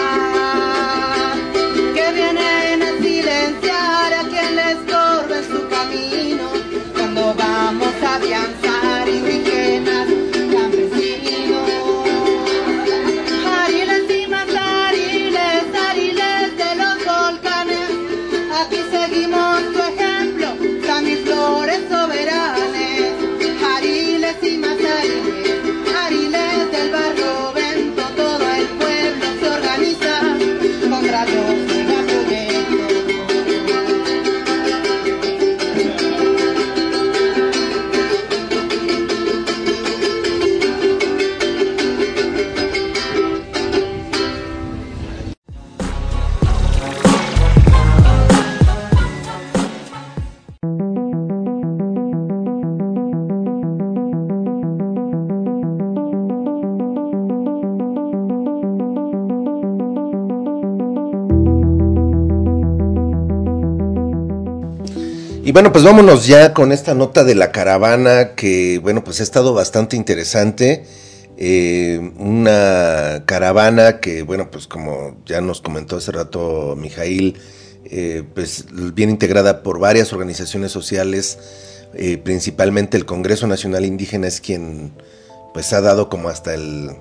Que vienen a silenciar a quien les estorba en su camino, cuando vamos a afianzar indígenas, campesinos. Ariles y más ariles, ariles de los volcanes, aquí seguimos tu ejemplo, Samir Flores Soberanes. Ariles y más ariles, ariles del barrio Bento, todo el pueblo se organiza contra los megaproyectos. Y bueno, pues vámonos ya con esta nota de la caravana que, bueno, pues ha estado bastante interesante. Una caravana que, bueno, pues como ya nos comentó hace rato Mijail, pues bien integrada por varias organizaciones sociales, principalmente el Congreso Nacional Indígena es quien pues ha dado como hasta el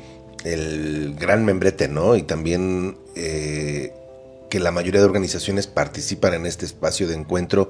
gran membrete, ¿no? Y también que la mayoría de organizaciones participan en este espacio de encuentro,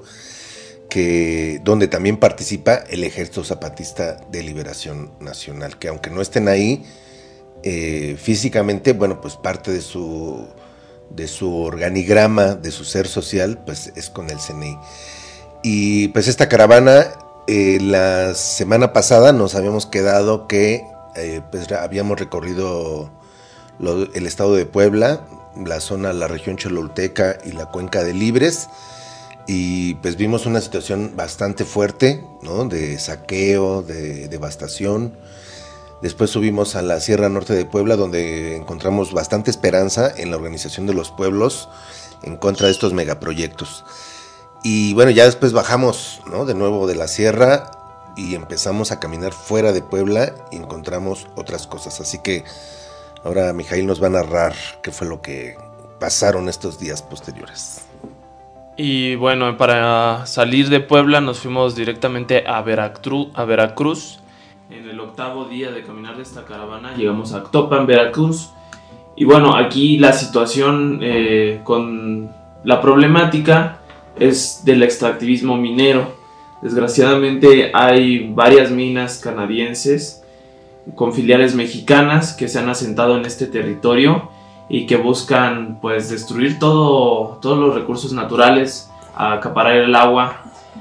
donde también participa el Ejército Zapatista de Liberación Nacional, que aunque no estén ahí físicamente, bueno, pues parte de su organigrama, de su ser social, pues es con el CNI. Y pues esta caravana, la semana pasada nos habíamos quedado que pues habíamos recorrido el estado de Puebla, la región cholulteca y la cuenca de Libres, y pues vimos una situación bastante fuerte, ¿no? De saqueo, de devastación. Después subimos a la Sierra Norte de Puebla, donde encontramos bastante esperanza en la organización de los pueblos en contra de estos megaproyectos. Y bueno, ya después bajamos, ¿no? De nuevo de la sierra y empezamos a caminar fuera de Puebla y encontramos otras cosas. Así que ahora Mijail nos va a narrar qué fue lo que pasaron estos días posteriores. Y bueno, para salir de Puebla nos fuimos directamente a Veracruz. En el 8º día de caminar de esta caravana llegamos a Actopan, Veracruz. Y bueno, aquí la situación con la problemática es del extractivismo minero. Desgraciadamente hay varias minas canadienses con filiales mexicanas que se han asentado en este territorio y que buscan pues destruir todos los recursos naturales, acaparar el agua.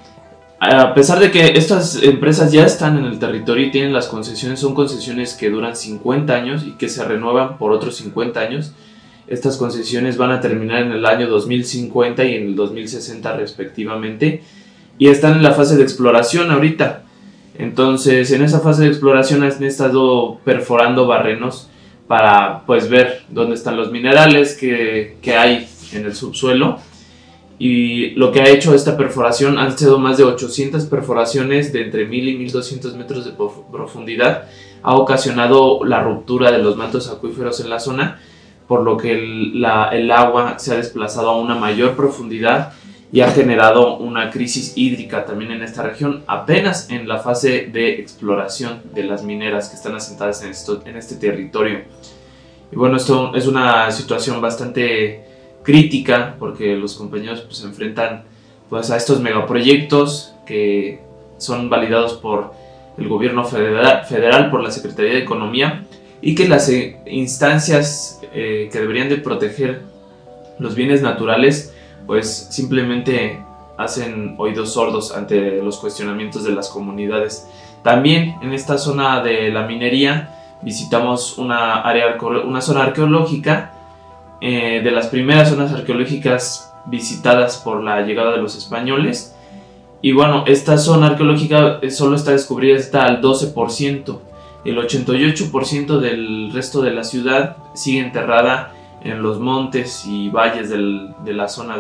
A pesar de que estas empresas ya están en el territorio y tienen las concesiones, son concesiones que duran 50 años y que se renuevan por otros 50 años. Estas concesiones van a terminar en el año 2050 y en el 2060 respectivamente, y están en la fase de exploración ahorita. Entonces, en esa fase de exploración han estado perforando barrenos para pues ver dónde están los minerales que hay en el subsuelo. Y lo que ha hecho esta perforación han sido más de 800 perforaciones de entre 1000 y 1200 metros de profundidad. Ha ocasionado la ruptura de los mantos acuíferos en la zona, por lo que el agua se ha desplazado a una mayor profundidad y ha generado una crisis hídrica también en esta región, apenas en la fase de exploración de las mineras que están asentadas en este territorio. Y bueno, esto es una situación bastante crítica, porque los compañeros pues, se enfrentan pues, a estos megaproyectos que son validados por el gobierno federal, por la Secretaría de Economía, y que las instancias que deberían de proteger los bienes naturales pues simplemente hacen oídos sordos ante los cuestionamientos de las comunidades. También en esta zona de la minería visitamos una zona arqueológica, de las primeras zonas arqueológicas visitadas por la llegada de los españoles. Y bueno, esta zona arqueológica solo está descubierta al 12%. El 88% del resto de la ciudad sigue enterrada en los montes y valles de la zona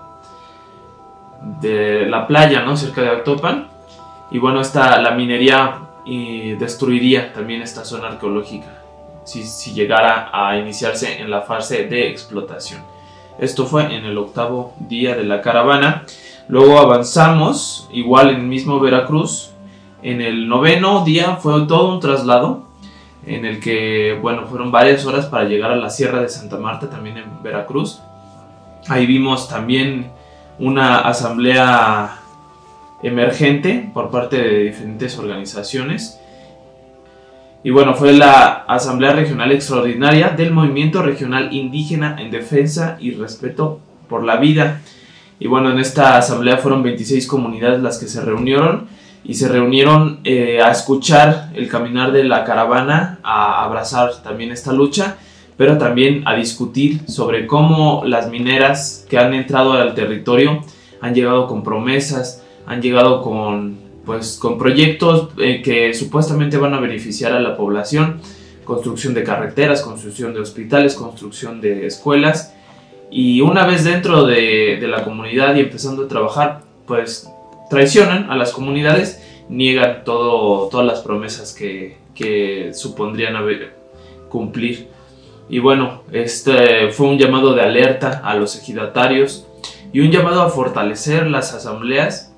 de la playa, ¿no? Cerca de Actopan. Y bueno, la minería destruiría también esta zona arqueológica si llegara a iniciarse en la fase de explotación. Esto fue en el 8º día de la caravana. Luego avanzamos, igual en el mismo Veracruz. En el 9º día fue todo un traslado en el que, bueno, fueron varias horas para llegar a la Sierra de Santa Marta, también en Veracruz. Ahí vimos también una asamblea emergente por parte de diferentes organizaciones. Y bueno, fue la Asamblea Regional Extraordinaria del Movimiento Regional Indígena en Defensa y Respeto por la Vida. Y bueno, en esta asamblea fueron 26 comunidades las que se reunieron. Y se reunieron a escuchar el caminar de la caravana, a abrazar también esta lucha, pero también a discutir sobre cómo las mineras que han entrado al territorio han llegado con promesas, han llegado con proyectos que supuestamente van a beneficiar a la población, construcción de carreteras, construcción de hospitales, construcción de escuelas. Y una vez dentro de la comunidad y empezando a trabajar, pues traicionan a las comunidades, niegan todas las promesas que supondrían cumplir. Y bueno, este fue un llamado de alerta a los ejidatarios y un llamado a fortalecer las asambleas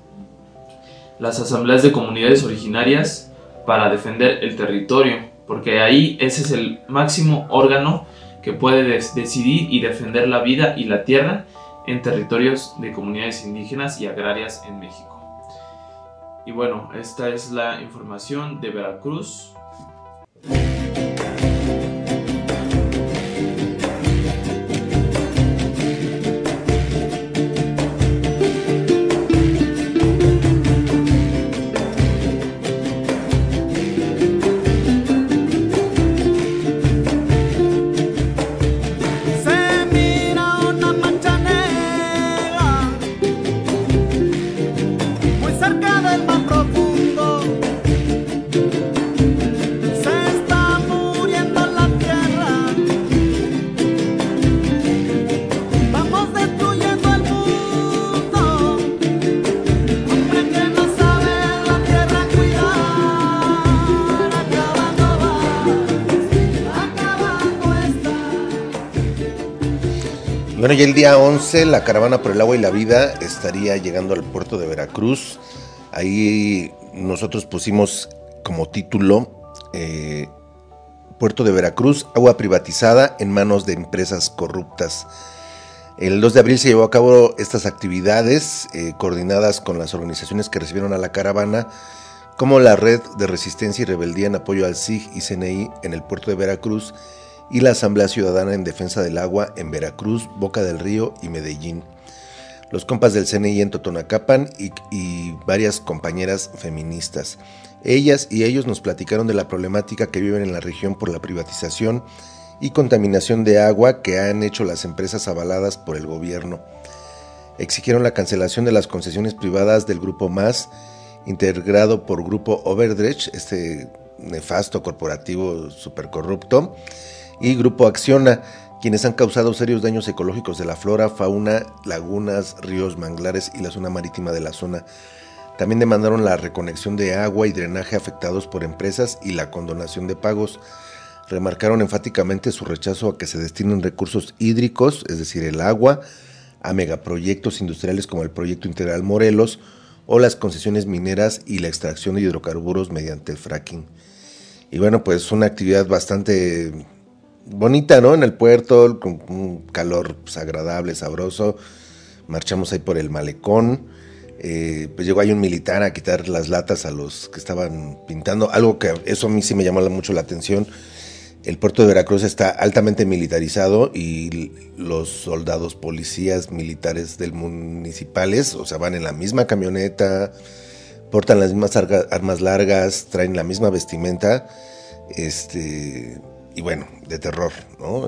de comunidades originarias para defender el territorio, porque ahí ese es el máximo órgano que puede decidir y defender la vida y la tierra en territorios de comunidades indígenas y agrarias en México. Y bueno, esta es la información de Veracruz. Bueno, ya el día 11 la caravana por el agua y la vida estaría llegando al puerto de Veracruz. Ahí nosotros pusimos como título Puerto de Veracruz, agua privatizada en manos de empresas corruptas. El 2 de abril se llevó a cabo estas actividades coordinadas con las organizaciones que recibieron a la caravana, como la Red de Resistencia y Rebeldía en apoyo al SIG y CNI en el puerto de Veracruz, y la Asamblea Ciudadana en Defensa del Agua en Veracruz, Boca del Río y Medellín. Los compas del CNI en Totonacapan y varias compañeras feministas. Ellas y ellos nos platicaron de la problemática que viven en la región por la privatización y contaminación de agua que han hecho las empresas avaladas por el gobierno. Exigieron la cancelación de las concesiones privadas del Grupo Más, integrado por Grupo Overdrecht, este nefasto corporativo supercorrupto, y Grupo Acciona, quienes han causado serios daños ecológicos de la flora, fauna, lagunas, ríos, manglares y la zona marítima de la zona. También demandaron la reconexión de agua y drenaje afectados por empresas y la condonación de pagos. Remarcaron enfáticamente su rechazo a que se destinen recursos hídricos, es decir, el agua, a megaproyectos industriales como el Proyecto Integral Morelos o las concesiones mineras y la extracción de hidrocarburos mediante el fracking. Y bueno, pues una actividad bastante bonita, ¿no? En el puerto, con un calor pues, agradable, sabroso. Marchamos ahí por el malecón. Pues llegó ahí un militar a quitar las latas a los que estaban pintando. Algo que eso a mí sí me llamó mucho la atención. El puerto de Veracruz está altamente militarizado y los soldados, policías, militares del municipales, o sea, van en la misma camioneta, portan las mismas armas largas, traen la misma vestimenta, y bueno, de terror, ¿no?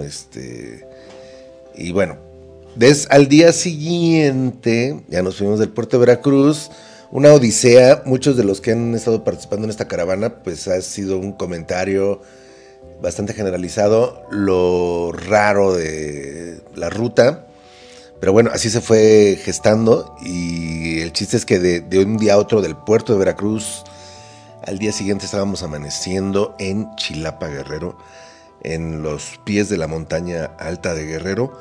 Y bueno, al día siguiente, ya nos fuimos del puerto de Veracruz, una odisea. Muchos de los que han estado participando en esta caravana, pues ha sido un comentario bastante generalizado, lo raro de la ruta, pero bueno, así se fue gestando y el chiste es que de un día a otro del puerto de Veracruz, al día siguiente estábamos amaneciendo en Chilapa, Guerrero, en los pies de la montaña alta de Guerrero,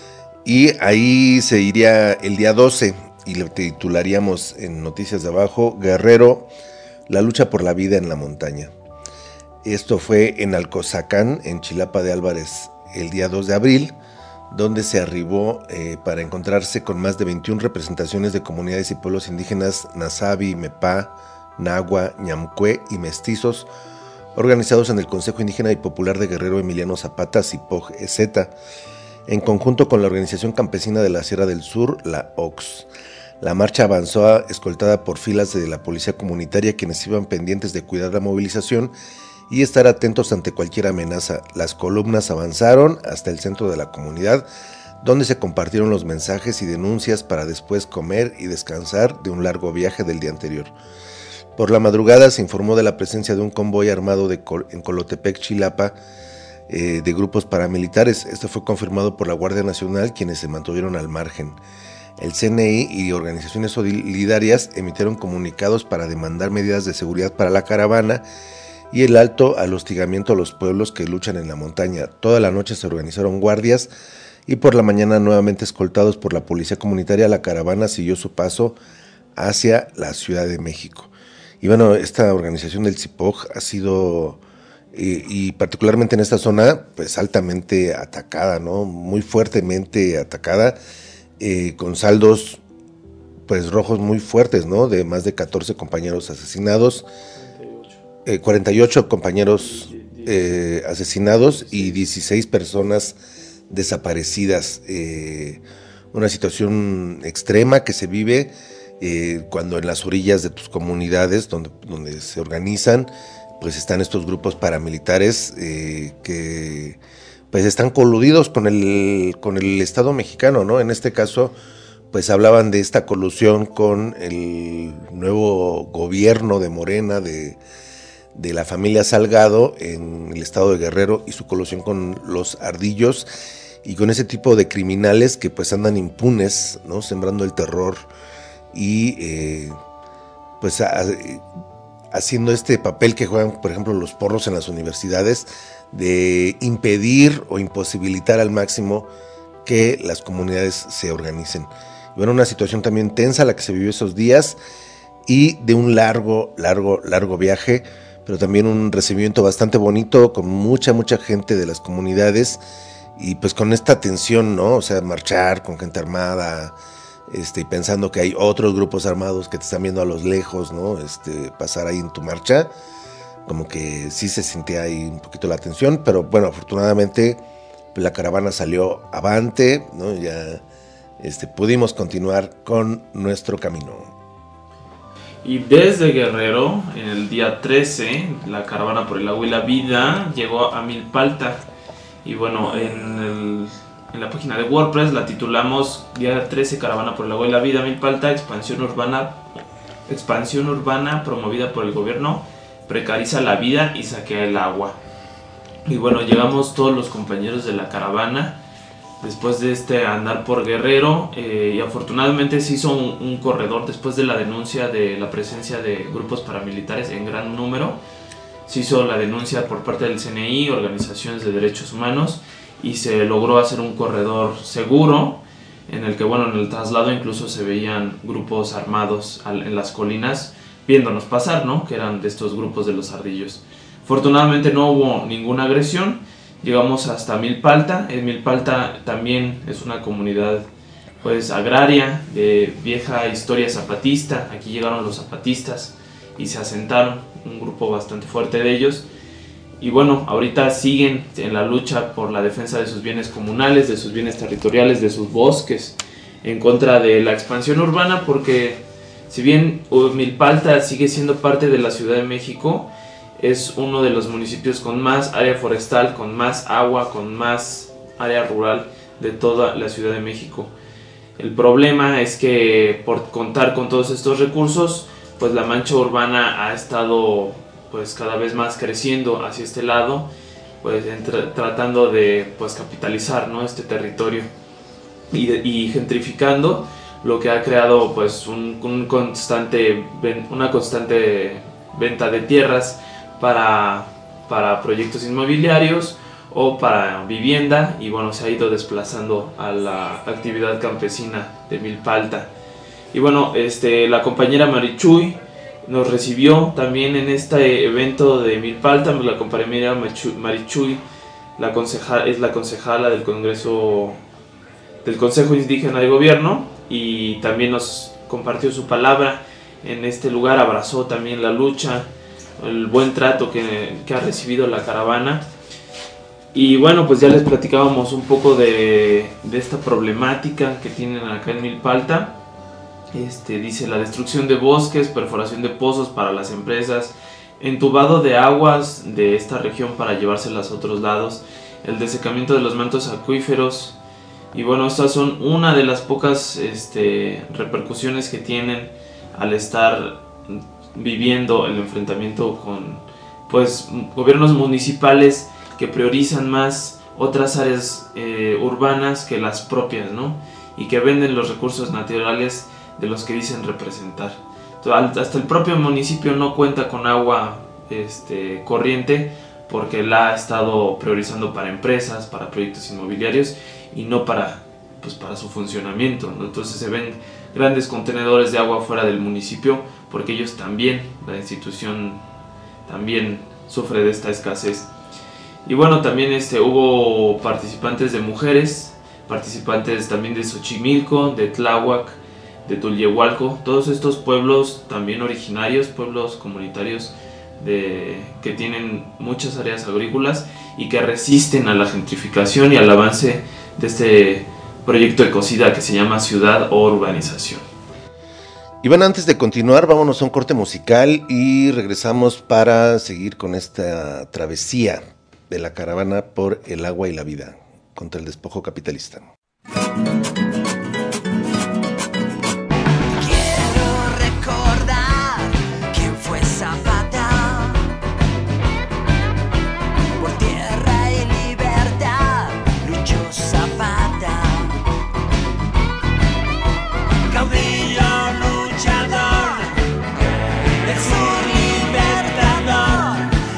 y ahí se iría el día 12 y le titularíamos en Noticias de Abajo, Guerrero, la lucha por la vida en la montaña. Esto fue en Alcozacán, en Chilapa de Álvarez, el día 2 de abril, donde se arribó para encontrarse con más de 21 representaciones de comunidades y pueblos indígenas Nasabi, Mepá, Nahua, Ñamcue y mestizos, organizados en el Consejo Indígena y Popular de Guerrero Emiliano Zapata, CIPOG-EZ, en conjunto con la Organización Campesina de la Sierra del Sur, la OX. La marcha avanzó escoltada por filas de la policía comunitaria, quienes iban pendientes de cuidar la movilización y estar atentos ante cualquier amenaza. Las columnas avanzaron hasta el centro de la comunidad, donde se compartieron los mensajes y denuncias para después comer y descansar de un largo viaje del día anterior. Por la madrugada se informó de la presencia de un convoy armado en Colotepec, Chilapa, de grupos paramilitares. Esto fue confirmado por la Guardia Nacional, quienes se mantuvieron al margen. El CNI y organizaciones solidarias emitieron comunicados para demandar medidas de seguridad para la caravana y el alto al hostigamiento a los pueblos que luchan en la montaña. Toda la noche se organizaron guardias y por la mañana, nuevamente escoltados por la policía comunitaria, la caravana siguió su paso hacia la Ciudad de México. Y bueno, esta organización del CIPOG ha sido, y particularmente en esta zona, pues altamente atacada, ¿no? Muy fuertemente atacada, con saldos pues rojos muy fuertes, ¿no? De más de 14 compañeros asesinados, 48 compañeros asesinados y 16 personas desaparecidas. Una situación extrema que se vive cuando en las orillas de tus comunidades donde se organizan, pues están estos grupos paramilitares que pues están coludidos con el Estado mexicano, ¿no? En este caso, pues hablaban de esta colusión con el nuevo gobierno de Morena, de la familia Salgado en el estado de Guerrero, y su colusión con los ardillos y con ese tipo de criminales que pues andan impunes, ¿no? Sembrando el terror y pues haciendo este papel que juegan, por ejemplo, los porros en las universidades, de impedir o imposibilitar al máximo que las comunidades se organicen. Y bueno, una situación también tensa la que se vivió esos días y de un largo viaje, pero también un recibimiento bastante bonito con mucha gente de las comunidades y pues con esta tensión, ¿no? O sea, marchar con gente armada, y pensando que hay otros grupos armados que te están viendo a los lejos, ¿no? Pasar ahí en tu marcha, como que sí se sentía ahí un poquito la tensión, pero bueno, afortunadamente la caravana salió avante, ¿no? Ya pudimos continuar con nuestro camino. Y desde Guerrero, el día 13, la caravana por el agua y la vida llegó a Milpalta. Y bueno, en la página de WordPress la titulamos Día 13, Caravana por el Agua y la Vida, Milpalta, expansión urbana promovida por el gobierno, precariza la vida y saquea el agua. Y bueno, llegamos todos los compañeros de la caravana después de andar por Guerrero, y afortunadamente se hizo un corredor después de la denuncia de la presencia de grupos paramilitares en gran número. Se hizo la denuncia por parte del CNI, organizaciones de derechos humanos, y se logró hacer un corredor seguro en el que, bueno, en el traslado incluso se veían grupos armados en las colinas viéndonos pasar, ¿no? Que eran de estos grupos de los ardillos. Afortunadamente no hubo ninguna agresión. Llegamos hasta Milpalta. En Milpalta también es una comunidad pues agraria, de vieja historia zapatista. Aquí llegaron los zapatistas y se asentaron, un grupo bastante fuerte de ellos. Y bueno, ahorita siguen en la lucha por la defensa de sus bienes comunales, de sus bienes territoriales, de sus bosques, en contra de la expansión urbana, porque si bien Milpalta sigue siendo parte de la Ciudad de México, es uno de los municipios con más área forestal, con más agua, con más área rural de toda la Ciudad de México. El problema es que por contar con todos estos recursos, pues la mancha urbana ha estado pues cada vez más creciendo hacia este lado, pues tratando de pues capitalizar, ¿no?, este territorio y gentrificando, lo que ha creado pues una constante venta de tierras para proyectos inmobiliarios o para vivienda, y bueno, se ha ido desplazando a la actividad campesina de Milpalta. Y bueno, la compañera Marichuy nos recibió también en este evento de Milpalta. La compañera Marichuy es la concejala del Consejo Indígena de Gobierno, y también nos compartió su palabra en este lugar. Abrazó también la lucha, el buen trato que ha recibido la caravana. Y bueno, pues ya les platicábamos un poco de esta problemática que tienen acá en Milpalta. Dice: la destrucción de bosques, perforación de pozos para las empresas, entubado de aguas de esta región para llevárselas a otros lados, el desecamiento de los mantos acuíferos. Y bueno, estas son una de las pocas repercusiones que tienen al estar viviendo el enfrentamiento con pues gobiernos municipales que priorizan más otras áreas urbanas que las propias, ¿no? Y que venden los recursos naturales de los que dicen representar. Entonces, hasta el propio municipio no cuenta con agua corriente, porque la ha estado priorizando para empresas, para proyectos inmobiliarios, y no para su funcionamiento, ¿no? Entonces se ven grandes contenedores de agua fuera del municipio, porque ellos también, la institución también sufre de esta escasez. Y bueno, también hubo participantes de mujeres, participantes también de Xochimilco, de Tláhuac, de Tulyehualco, todos estos pueblos también originarios, pueblos comunitarios que tienen muchas áreas agrícolas y que resisten a la gentrificación y al avance de este proyecto ecocida que se llama Ciudad o Urbanización. Y bueno, antes de continuar, vámonos a un corte musical y regresamos para seguir con esta travesía de la caravana por el agua y la vida contra el despojo capitalista.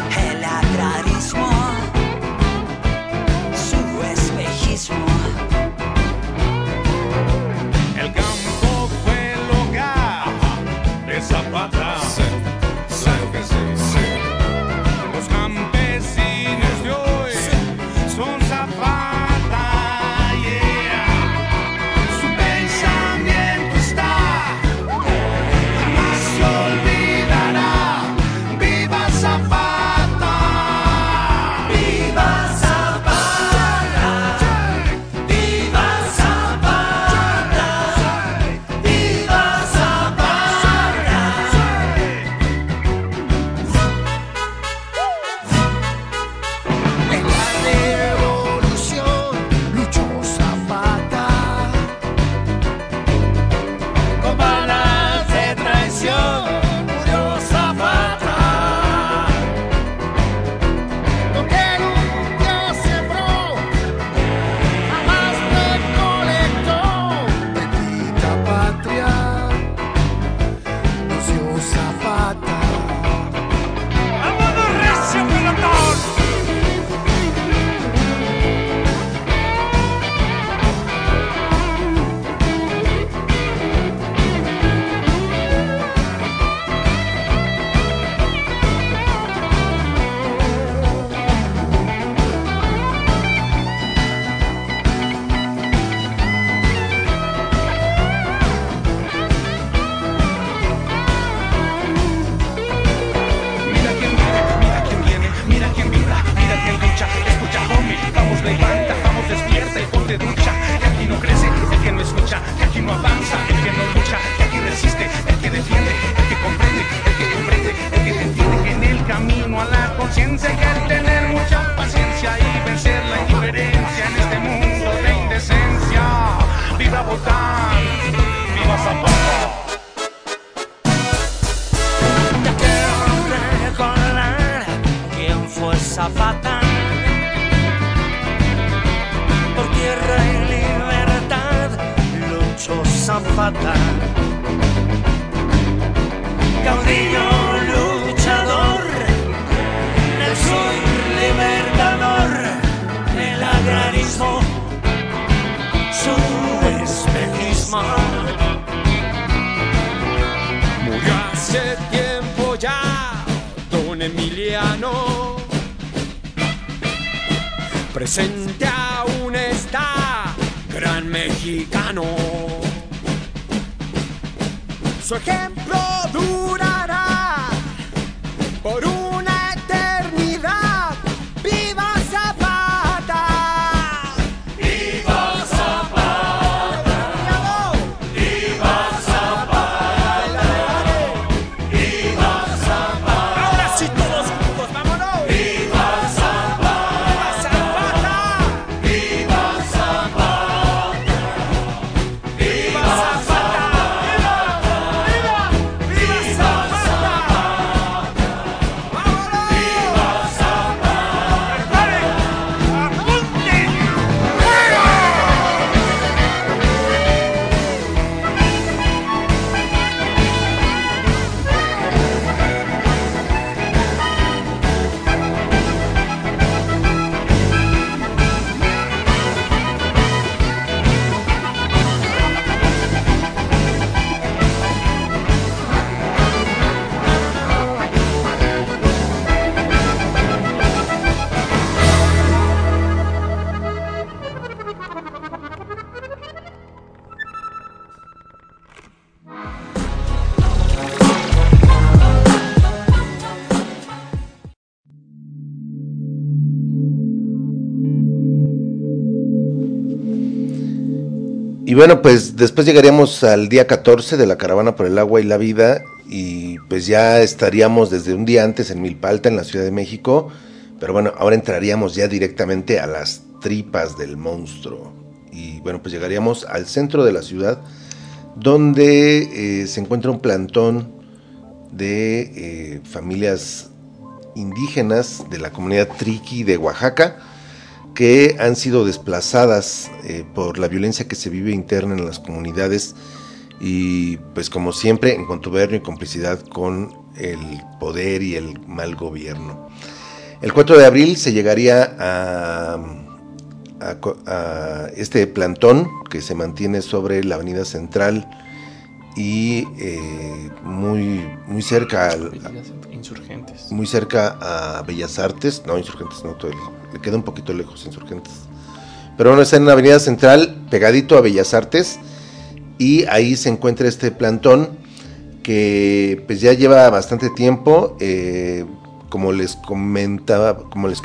Su espejismo Zapata, caudillo luchador, del sur libertador, el agrarismo, su espejismo. Murió hace tiempo ya don Emiliano, presente aún está gran mexicano. Su ejemplo durará por una eternidad. ¡Viva Zapata! ¡Viva Zapata! ¡Viva Zapata! ¡Viva Zapata! Ahora sí todos juntos, vámonos. ¡Viva Zapata! ¡Viva Zapata! ¡Viva Zapata! Y bueno, pues después llegaríamos al día 14 de la Caravana por el Agua y la Vida, y pues ya estaríamos desde un día antes en Milpalta, en la Ciudad de México, pero bueno, ahora entraríamos ya directamente a las tripas del monstruo. Y bueno, pues llegaríamos al centro de la ciudad, donde se encuentra un plantón de familias indígenas de la comunidad Triqui de Oaxaca, que han sido desplazadas por la violencia que se vive interna en las comunidades, y pues como siempre en contubernio y complicidad con el poder y el mal gobierno. El 4 de abril se llegaría a este plantón que se mantiene sobre la avenida Central y muy cerca Insurgentes. Muy cerca a Bellas Artes, no, Insurgentes no, le queda un poquito lejos Insurgentes, pero bueno, está en la avenida Central, pegadito a Bellas Artes, y ahí se encuentra este plantón que pues ya lleva bastante tiempo. Como les comentaba,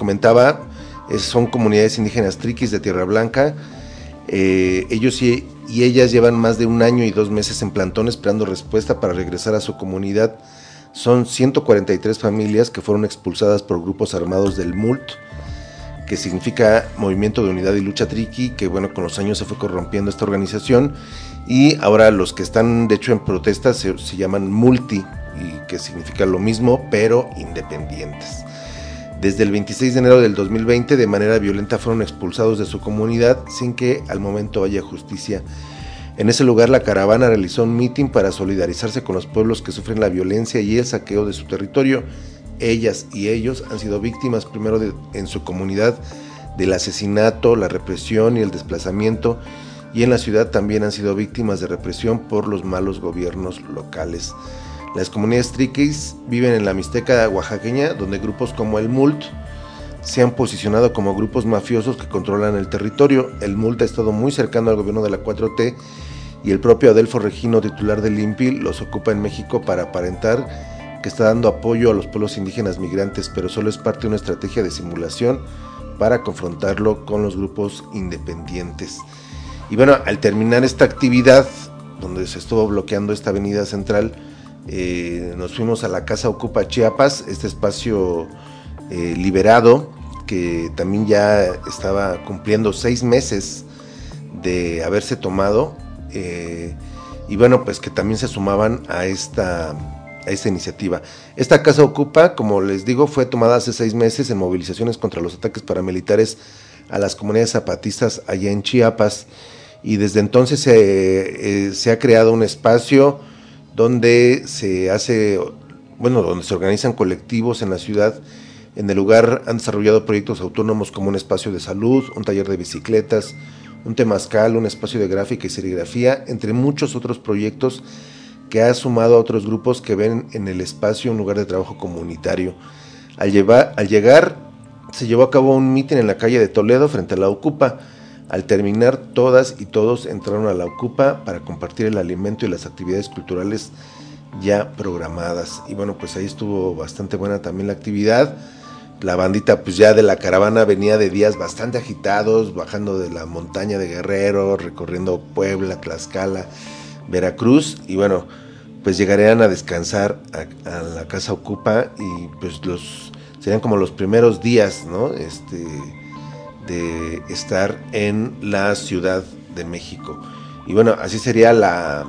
son comunidades indígenas triquis de Tierra Blanca. Ellos y ellas llevan más de 1 año y 2 meses en plantón esperando respuesta para regresar a su comunidad. Son 143 familias que fueron expulsadas por grupos armados del MULT, que significa Movimiento de Unidad y Lucha Triqui, que bueno, con los años se fue corrompiendo esta organización, y ahora los que están de hecho en protesta se llaman Multi, y que significa lo mismo pero independientes. Desde el 26 de enero del 2020 de manera violenta fueron expulsados de su comunidad sin que al momento haya justicia. En ese lugar la caravana realizó un mitin para solidarizarse con los pueblos que sufren la violencia y el saqueo de su territorio. Ellas y ellos han sido víctimas primero en su comunidad del asesinato, la represión y el desplazamiento, y en la ciudad también han sido víctimas de represión por los malos gobiernos locales. Las comunidades triquis viven en la Mixteca oaxaqueña, donde grupos como el MULT se han posicionado como grupos mafiosos que controlan el territorio. El MULT ha estado muy cercano al gobierno de la 4T, y el propio Adelfo Regino, titular del INPI, los ocupa en México para aparentar que está dando apoyo a los pueblos indígenas migrantes, pero solo es parte de una estrategia de simulación para confrontarlo con los grupos independientes. Y bueno, al terminar esta actividad, donde se estuvo bloqueando esta avenida Central, nos fuimos a la Casa Ocupa Chiapas, este espacio liberado, que también ya estaba cumpliendo 6 meses de haberse tomado, y bueno, pues que también se sumaban a esta iniciativa. Esta Casa Ocupa, como les digo, fue tomada hace 6 meses en movilizaciones contra los ataques paramilitares a las comunidades zapatistas allá en Chiapas. y desde entonces se ha creado un espacio donde se organizan colectivos en la ciudad. En el lugar han desarrollado proyectos autónomos como un espacio de salud, un taller de bicicletas, un temazcal, un espacio de gráfica y serigrafía, entre muchos otros proyectos que ha sumado a otros grupos que ven en el espacio un lugar de trabajo comunitario. Al llegar, se llevó a cabo un mitin en la calle de Toledo frente a la Ocupa. Al terminar, todas y todos entraron a la Ocupa para compartir el alimento y las actividades culturales ya programadas. Y bueno, pues ahí estuvo bastante buena también la actividad. La bandita pues ya de la caravana venía de días bastante agitados, bajando de la montaña de Guerrero, recorriendo Puebla, Tlaxcala, Veracruz, y bueno, pues llegarían a descansar a la Casa Ocupa, y pues serían como los primeros días, ¿no? De estar en la Ciudad de México. Y bueno, así sería la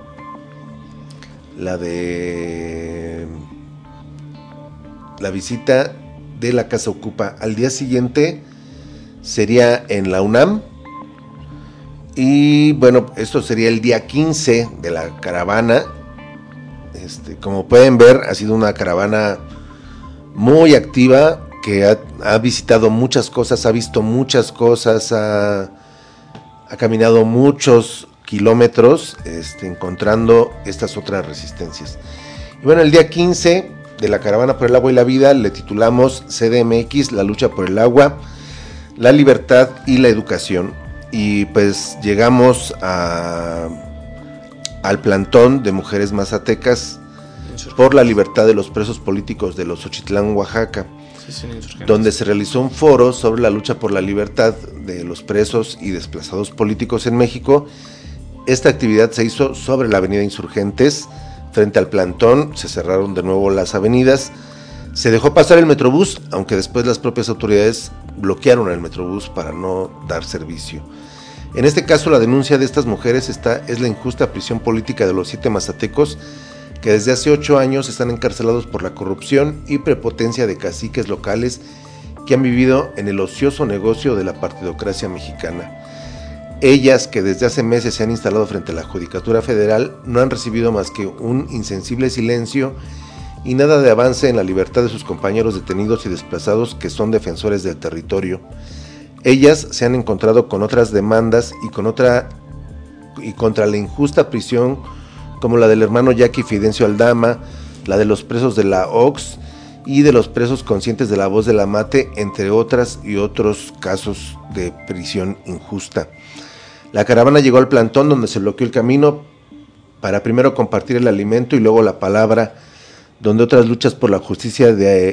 visita de la Casa Ocupa. Al día siguiente sería en la UNAM, y bueno, esto sería el día 15 de la caravana. Como pueden ver, ha sido una caravana muy activa, que ha visitado muchas cosas, ha visto muchas cosas, ha caminado muchos kilómetros, encontrando estas otras resistencias. Y bueno, el día 15 de la caravana por el agua y la vida le titulamos CDMX, la lucha por el agua, la libertad y la educación. Y pues llegamos al plantón de mujeres mazatecas por la libertad de los presos políticos de los Xochitlán, Oaxaca, donde se realizó un foro sobre la lucha por la libertad de los presos y desplazados políticos en México. Esta actividad se hizo sobre la avenida Insurgentes, frente al plantón. Se cerraron de nuevo las avenidas, se dejó pasar el Metrobús, aunque después las propias autoridades bloquearon el Metrobús para no dar servicio. En este caso, la denuncia de estas mujeres es la injusta prisión política de los 7 mazatecos que desde hace 8 años están encarcelados por la corrupción y prepotencia de caciques locales que han vivido en el ocioso negocio de la partidocracia mexicana. Ellas, que desde hace meses se han instalado frente a la Judicatura Federal, no han recibido más que un insensible silencio y nada de avance en la libertad de sus compañeros detenidos y desplazados que son defensores del territorio. Ellas se han encontrado con otras demandas y contra la injusta prisión, como la del hermano Jackie Fidencio Aldama, la de los presos de la OXX y de los presos conscientes de la voz de la Mate, entre otras y otros casos de prisión injusta. La caravana llegó al plantón, donde se bloqueó el camino para primero compartir el alimento y luego la palabra, donde otras luchas por la justicia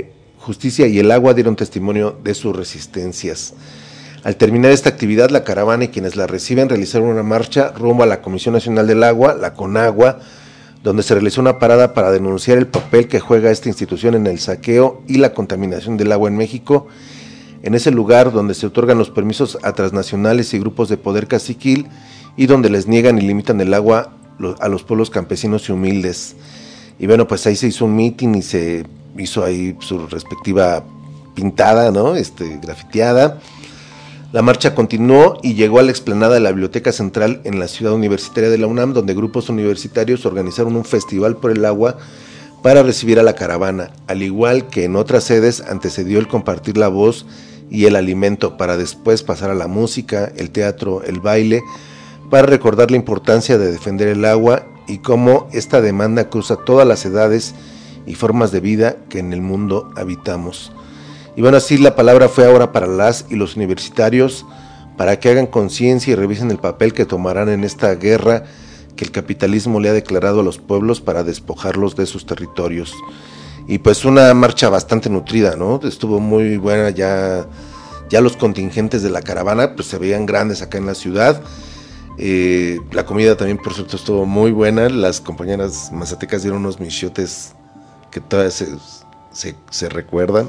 y el agua dieron testimonio de sus resistencias. Al terminar esta actividad, la caravana y quienes la reciben realizaron una marcha rumbo a la Comisión Nacional del Agua, la CONAGUA, donde se realizó una parada para denunciar el papel que juega esta institución en el saqueo y la contaminación del agua en México. En ese lugar donde se otorgan los permisos a transnacionales y grupos de poder caciquil, y donde les niegan y limitan el agua a los pueblos campesinos y humildes. Y bueno, pues ahí se hizo un mitin y se hizo ahí su respectiva pintada, ¿no? Grafiteada. La marcha continuó y llegó a la explanada de la Biblioteca Central en la ciudad universitaria de la UNAM, donde grupos universitarios organizaron un festival por el agua para recibir a la caravana. Al igual que en otras sedes, antecedió el compartir la voz y el alimento, para después pasar a la música, el teatro, el baile, para recordar la importancia de defender el agua y cómo esta demanda cruza todas las edades y formas de vida que en el mundo habitamos. Y bueno, así la palabra fue ahora para las y los universitarios, para que hagan conciencia y revisen el papel que tomarán en esta guerra que el capitalismo le ha declarado a los pueblos para despojarlos de sus territorios. Y pues una marcha bastante nutrida, ¿no? Estuvo muy buena, ya los contingentes de la caravana pues se veían grandes acá en la ciudad. La comida también, por cierto, estuvo muy buena. Las compañeras mazatecas dieron unos michiotes que todavía se recuerdan.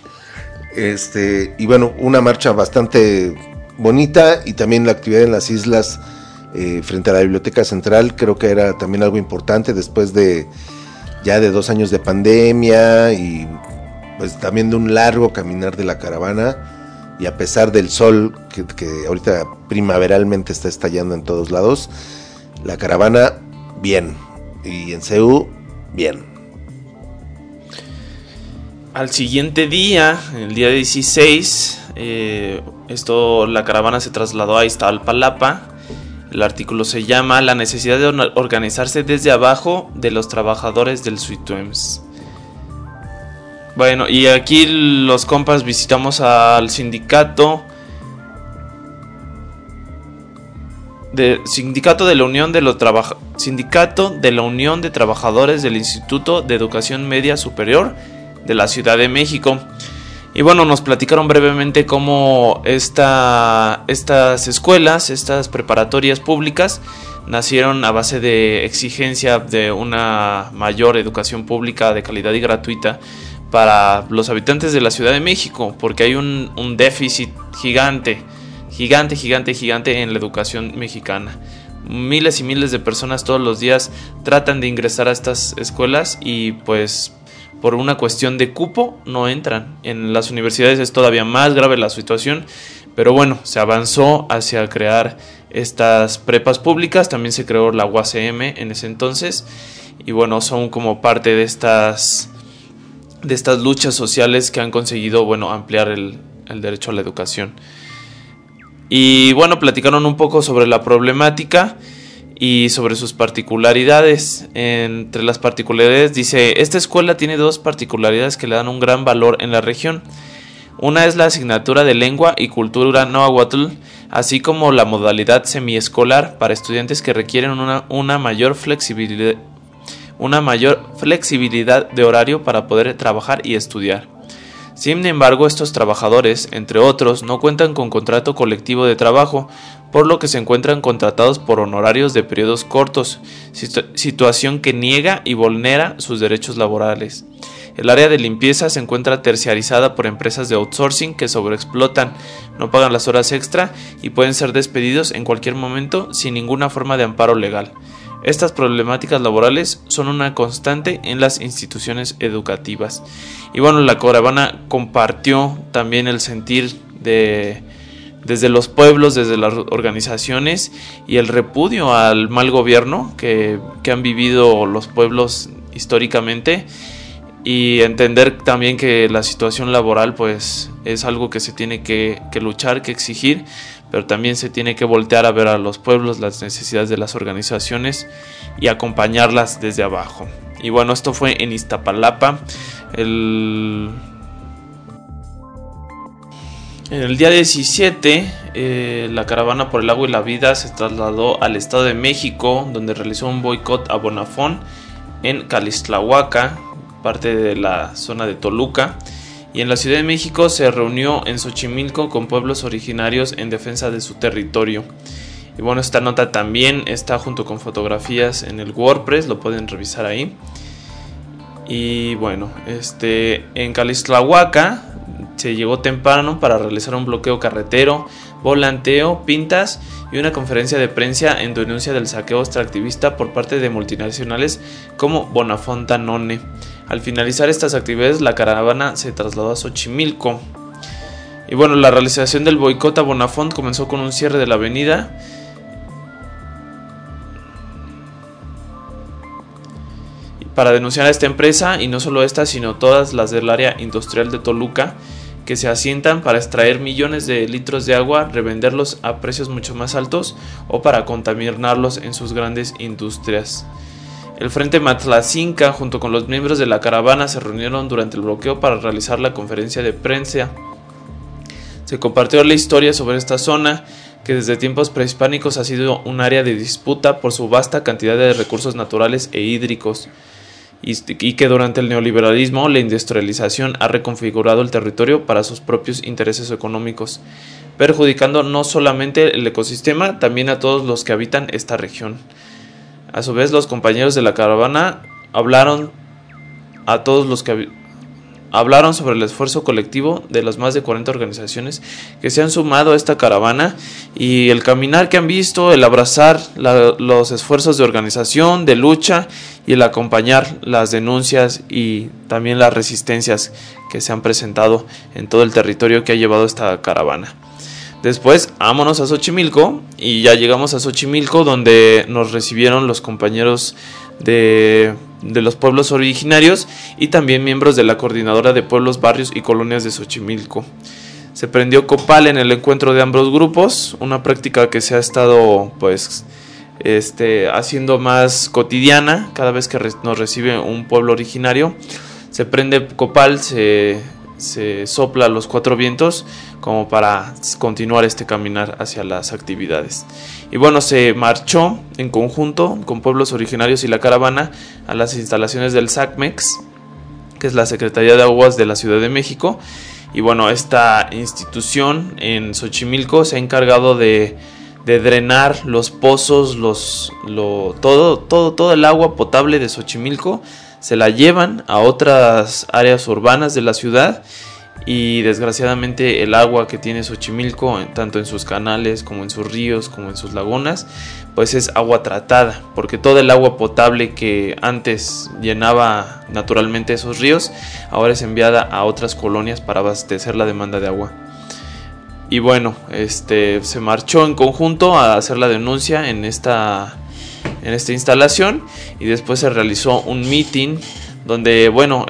Y bueno, una marcha bastante bonita, y también la actividad en las islas frente a la Biblioteca Central, creo que era también algo importante después de 2 años de pandemia, y pues también de un largo caminar de la caravana. y a pesar del sol que ahorita primaveralmente está estallando en todos lados, la caravana bien, y en CEU bien. Al siguiente día, el día 16, la caravana se trasladó a Iztapalapa. El artículo se llama La necesidad de organizarse desde abajo de los trabajadores del SUITUEMS. Bueno, y aquí los compas visitamos al sindicato de la Unión de Trabajadores del Instituto de Educación Media Superior de la Ciudad de México. Y bueno, nos platicaron brevemente cómo estas escuelas, estas preparatorias públicas, nacieron a base de exigencia de una mayor educación pública de calidad y gratuita para los habitantes de la Ciudad de México, porque hay un déficit gigante en la educación mexicana. Miles y miles de personas todos los días tratan de ingresar a estas escuelas y pues por una cuestión de cupo no entran. En las universidades es todavía más grave la situación, pero bueno, se avanzó hacia crear estas prepas públicas. También se creó la UACM en ese entonces, y bueno, son como parte de estas luchas sociales que han conseguido, bueno, ampliar el derecho a la educación. Y bueno, platicaron un poco sobre la problemática y sobre sus particularidades. Entre las particularidades dice: esta escuela tiene dos particularidades que le dan un gran valor en la región. Una es la asignatura de lengua y cultura náhuatl, así como la modalidad semiescolar para estudiantes que requieren una mayor flexibilidad de horario para poder trabajar y estudiar. Sin embargo, estos trabajadores, entre otros, no cuentan con contrato colectivo de trabajo, por lo que se encuentran contratados por honorarios de periodos cortos, situación que niega y vulnera sus derechos laborales. El área de limpieza se encuentra terciarizada por empresas de outsourcing que sobreexplotan, no pagan las horas extra y pueden ser despedidos en cualquier momento sin ninguna forma de amparo legal. Estas problemáticas laborales son una constante en las instituciones educativas. Y bueno, la caravana compartió también el sentir desde los pueblos, desde las organizaciones, y el repudio al mal gobierno que han vivido los pueblos históricamente, y entender también que la situación laboral pues es algo que se tiene que luchar, que exigir, pero también se tiene que voltear a ver a los pueblos, las necesidades de las organizaciones y acompañarlas desde abajo. Y bueno, esto fue en Iztapalapa. En el día 17, la caravana por el agua y la vida se trasladó al Estado de México, donde realizó un boicot a Bonafont en Calixtlahuaca, parte de la zona de Toluca. Y en la Ciudad de México se reunió en Xochimilco con pueblos originarios en defensa de su territorio. Y bueno, esta nota también está junto con fotografías en el WordPress, lo pueden revisar ahí. Y bueno, en Calixtlahuaca se llegó temprano para realizar un bloqueo carretero, volanteo, pintas y una conferencia de prensa en denuncia del saqueo extractivista por parte de multinacionales como Bonafont Danone. Al finalizar estas actividades, la caravana se trasladó a Xochimilco. Y bueno, la realización del boicot a Bonafont comenzó con un cierre de la avenida para denunciar a esta empresa, y no solo esta, sino todas las del área industrial de Toluca, que se asientan para extraer millones de litros de agua, revenderlos a precios mucho más altos o para contaminarlos en sus grandes industrias. El Frente Matlacinca, junto con los miembros de la caravana, se reunieron durante el bloqueo para realizar la conferencia de prensa. Se compartió la historia sobre esta zona, que desde tiempos prehispánicos ha sido un área de disputa por su vasta cantidad de recursos naturales e hídricos, y que durante el neoliberalismo la industrialización ha reconfigurado el territorio para sus propios intereses económicos, perjudicando no solamente el ecosistema, también a todos los que habitan esta región. A su vez, los compañeros de la caravana hablaron a todos los que hablaron sobre el esfuerzo colectivo de las más de 40 organizaciones que se han sumado a esta caravana y el caminar que han visto, el abrazar los esfuerzos de organización, de lucha y el acompañar las denuncias y también las resistencias que se han presentado en todo el territorio que ha llevado esta caravana. Después, vámonos a Xochimilco y ya llegamos a Xochimilco, donde nos recibieron los compañeros de los pueblos originarios y también miembros de la Coordinadora de Pueblos, Barrios y Colonias de Xochimilco. Se prendió copal en el encuentro de ambos grupos, una práctica que se ha estado haciendo más cotidiana cada vez que nos recibe un pueblo originario. Se prende copal, se sopla a los 4 vientos como para continuar este caminar hacia las actividades. Y bueno, se marchó en conjunto con pueblos originarios y la caravana a las instalaciones del SACMEX, que es la Secretaría de Aguas de la Ciudad de México. Y bueno, esta institución en Xochimilco se ha encargado de drenar los pozos, todo el agua potable de Xochimilco. Se la llevan a otras áreas urbanas de la ciudad y desgraciadamente el agua que tiene Xochimilco, tanto en sus canales como en sus ríos como en sus lagunas, pues es agua tratada, porque toda el agua potable que antes llenaba naturalmente esos ríos ahora es enviada a otras colonias para abastecer la demanda de agua. Y bueno, se marchó en conjunto a hacer la denuncia en esta instalación y después se realizó un meeting donde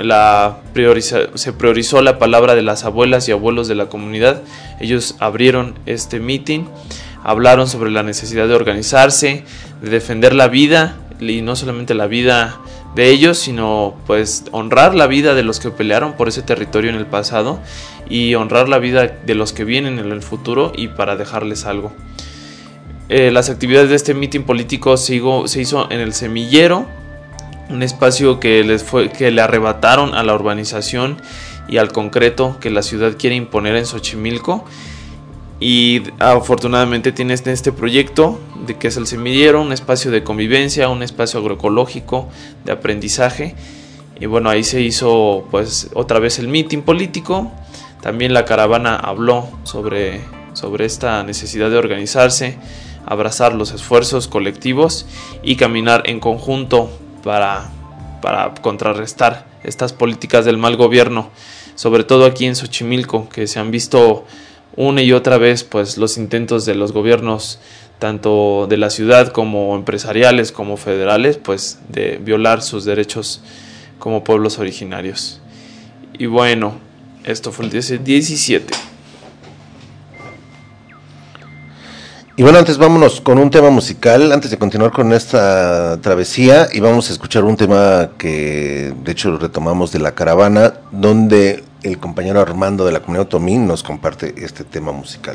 se priorizó la palabra de las abuelas y abuelos de la comunidad. Ellos abrieron este meeting, hablaron sobre la necesidad de organizarse, de defender la vida y no solamente la vida de ellos, sino pues honrar la vida de los que pelearon por ese territorio en el pasado y honrar la vida de los que vienen en el futuro y para dejarles algo. Las actividades de este mitin político se hizo en el Semillero, un espacio que le arrebataron a la urbanización y al concreto que la ciudad quiere imponer en Xochimilco. Y afortunadamente tiene este proyecto de que es el Semillero, un espacio de convivencia, un espacio agroecológico, de aprendizaje. Y bueno, ahí se hizo pues otra vez el mitin político. También la caravana habló sobre esta necesidad de organizarse, abrazar los esfuerzos colectivos y caminar en conjunto para contrarrestar estas políticas del mal gobierno, sobre todo aquí en Xochimilco, que se han visto una y otra vez pues los intentos de los gobiernos tanto de la ciudad como empresariales como federales pues de violar sus derechos como pueblos originarios. Y bueno, esto fue el 17. Y bueno, antes vámonos con un tema musical, antes de continuar con esta travesía, y vamos a escuchar un tema que de hecho retomamos de la caravana, donde el compañero Armando de la comunidad Otomí nos comparte este tema musical.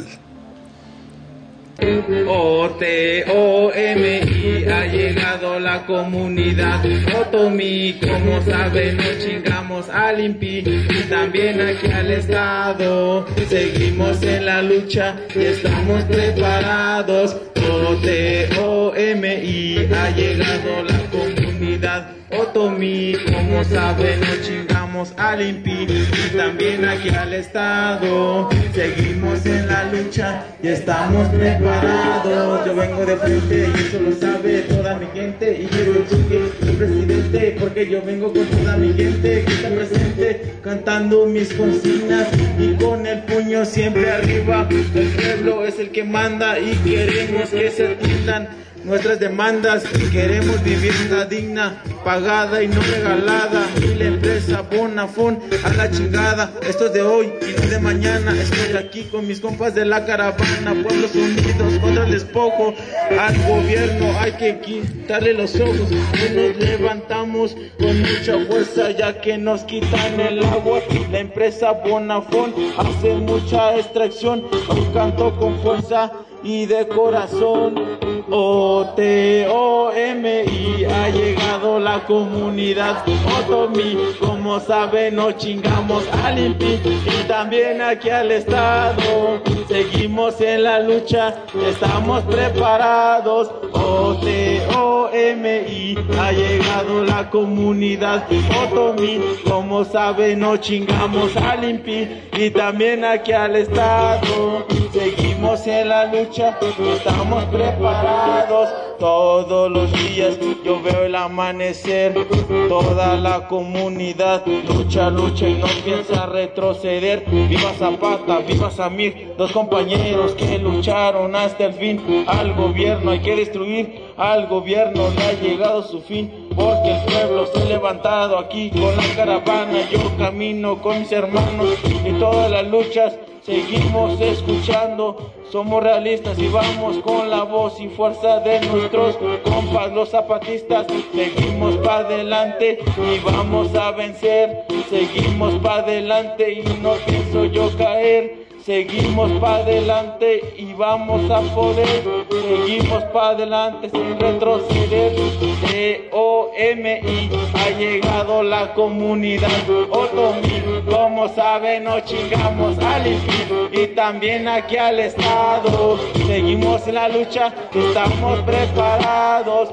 O-T-O-M-I, ha llegado la comunidad Otomí, como saben nos chingamos al INPI y también aquí al Estado, seguimos en la lucha y estamos preparados. O-T-O-M-I, ha llegado la comunidad Otomí, como saben nos chingamos al INPI y también aquí al Estado, seguimos en la lucha y estamos preparados. Yo vengo de frente y eso lo sabe toda mi gente y quiero decir que el presidente, porque yo vengo con toda mi gente que está presente, cantando mis consignas y con el puño siempre arriba. El pueblo es el que manda y queremos que se atiendan nuestras demandas, queremos vivienda digna, pagada y no regalada, y la empresa Bonafón a la chingada. Esto es de hoy y no de mañana, estoy aquí con mis compas de la caravana, pueblos unidos contra el despojo, al gobierno hay que quitarle los ojos, y nos levantamos con mucha fuerza ya que nos quitan el agua, la empresa Bonafón hace mucha extracción, hoy canto con fuerza y de corazón. O-T-O-M-I, ha llegado la comunidad Otomí, como saben nos chingamos al INPI y también aquí al Estado, seguimos en la lucha, estamos preparados. O-T-O-M-I, OMI, ha llegado la comunidad Otomí. Como saben, no chingamos al INPI y también aquí al Estado. Seguimos en la lucha, estamos preparados. Todos los días yo veo el amanecer. Toda la comunidad lucha, lucha y no piensa retroceder. Viva Zapata, viva Samir, dos compañeros que lucharon hasta el fin. Al gobierno hay que destruir, al gobierno le ha llegado su fin. Porque el pueblo se ha levantado aquí con la caravana. Yo camino con mis hermanos y todas las luchas seguimos escuchando. Somos realistas y vamos con la voz y fuerza de nuestros compas, los zapatistas. Seguimos para adelante y vamos a vencer. Seguimos para adelante y no pienso yo caer. Seguimos para adelante y vamos a poder. Seguimos para adelante sin retroceder. OMI, ha llegado la comunidad Otomí. Como saben, no chingamos al INPI y también aquí al Estado. Seguimos en la lucha, estamos preparados.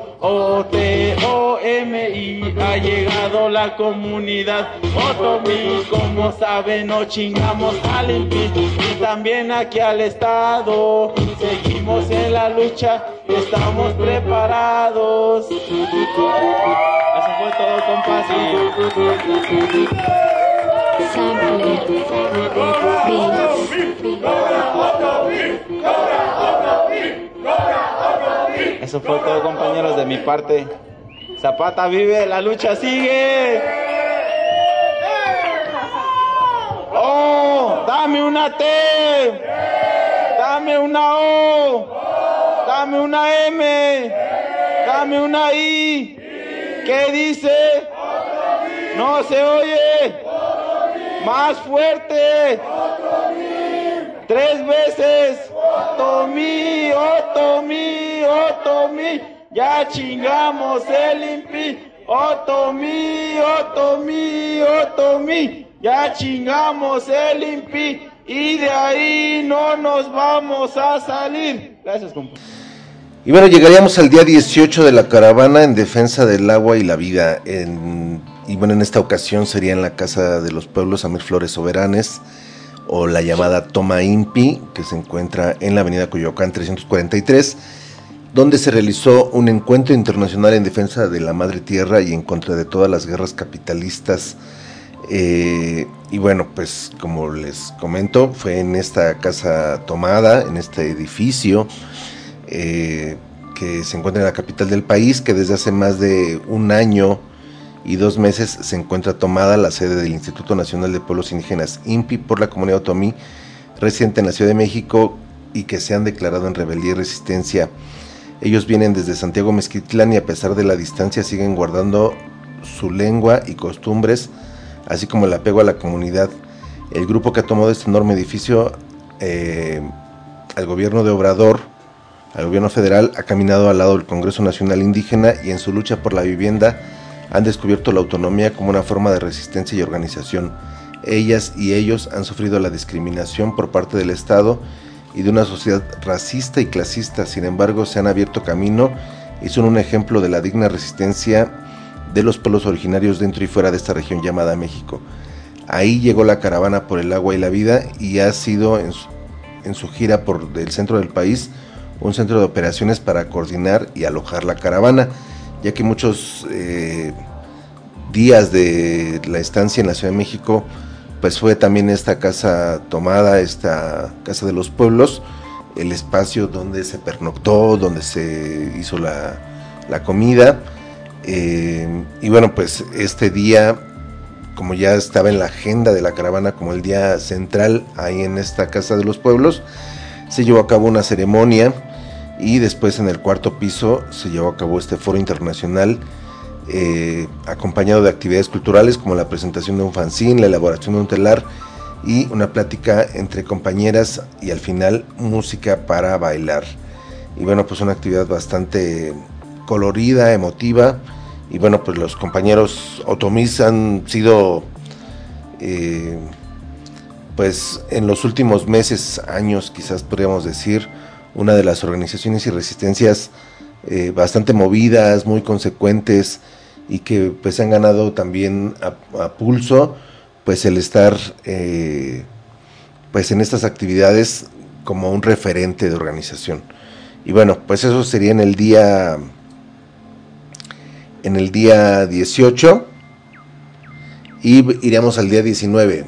OMI, ha llegado la comunidad Otomí. Como saben, no chingamos al INPI y también aquí al Estado. Seguimos en la lucha, estamos preparados. Eso fue todo, compas. Eso fue todo, compañeros, de mi parte. Zapata vive, la lucha sigue. Oh, dame una T, dame una O, dame una M, dame una I. ¿Qué dice? No se oye. Más fuerte. 3 veces. Otomí, Otomí, Otomí. Ya chingamos el INPI. Otomí, Otomí, Otomí. Ya chingamos el INPI y de ahí no nos vamos a salir. Gracias, compa. Y bueno, llegaríamos al día 18 de la caravana en defensa del agua y la vida. Y bueno, en esta ocasión sería en la Casa de los Pueblos Samir Flores Soberanes, o la llamada Toma INPI, que se encuentra en la avenida Coyoacán 343, donde se realizó un encuentro internacional en defensa de la madre tierra y en contra de todas las guerras capitalistas. Y bueno, pues como les comento, fue en esta casa tomada, en este edificio que se encuentra en la capital del país, que desde hace más de 1 año y 2 meses se encuentra tomada la sede del Instituto Nacional de Pueblos Indígenas INPI por la comunidad otomí residente en la Ciudad de México y que se han declarado en rebeldía y resistencia. Ellos vienen desde Santiago Mezquitlán y a pesar de la distancia siguen guardando su lengua y costumbres, así como el apego a la comunidad. El grupo que ha tomado este enorme edificio al gobierno de Obrador, al gobierno federal, ha caminado al lado del Congreso Nacional Indígena y en su lucha por la vivienda han descubierto la autonomía como una forma de resistencia y organización. Ellas y ellos han sufrido la discriminación por parte del Estado y de una sociedad racista y clasista. Sin embargo, se han abierto camino y son un ejemplo de la digna resistencia de los pueblos originarios dentro y fuera de esta región llamada México. Ahí llegó la caravana por el agua y la vida y ha sido en su gira por el centro del país un centro de operaciones para coordinar y alojar la caravana, ya que muchos días de la estancia en la Ciudad de México pues fue también esta casa tomada, esta Casa de los Pueblos, el espacio donde se pernoctó, donde se hizo la comida. Y bueno, pues este día, como ya estaba en la agenda de la caravana como el día central ahí en esta Casa de los Pueblos, se llevó a cabo una ceremonia y después en el 4º piso se llevó a cabo este foro internacional acompañado de actividades culturales como la presentación de un fanzine, la elaboración de un telar y una plática entre compañeras y al final música para bailar. Y bueno, pues una actividad bastante colorida, emotiva. Y bueno, pues los compañeros otomís han sido pues en los últimos meses, años quizás podríamos decir, una de las organizaciones y resistencias bastante movidas, muy consecuentes y que pues han ganado también a pulso pues el estar pues en estas actividades como un referente de organización. Y bueno, pues eso sería en el día 18 y iríamos al día 19.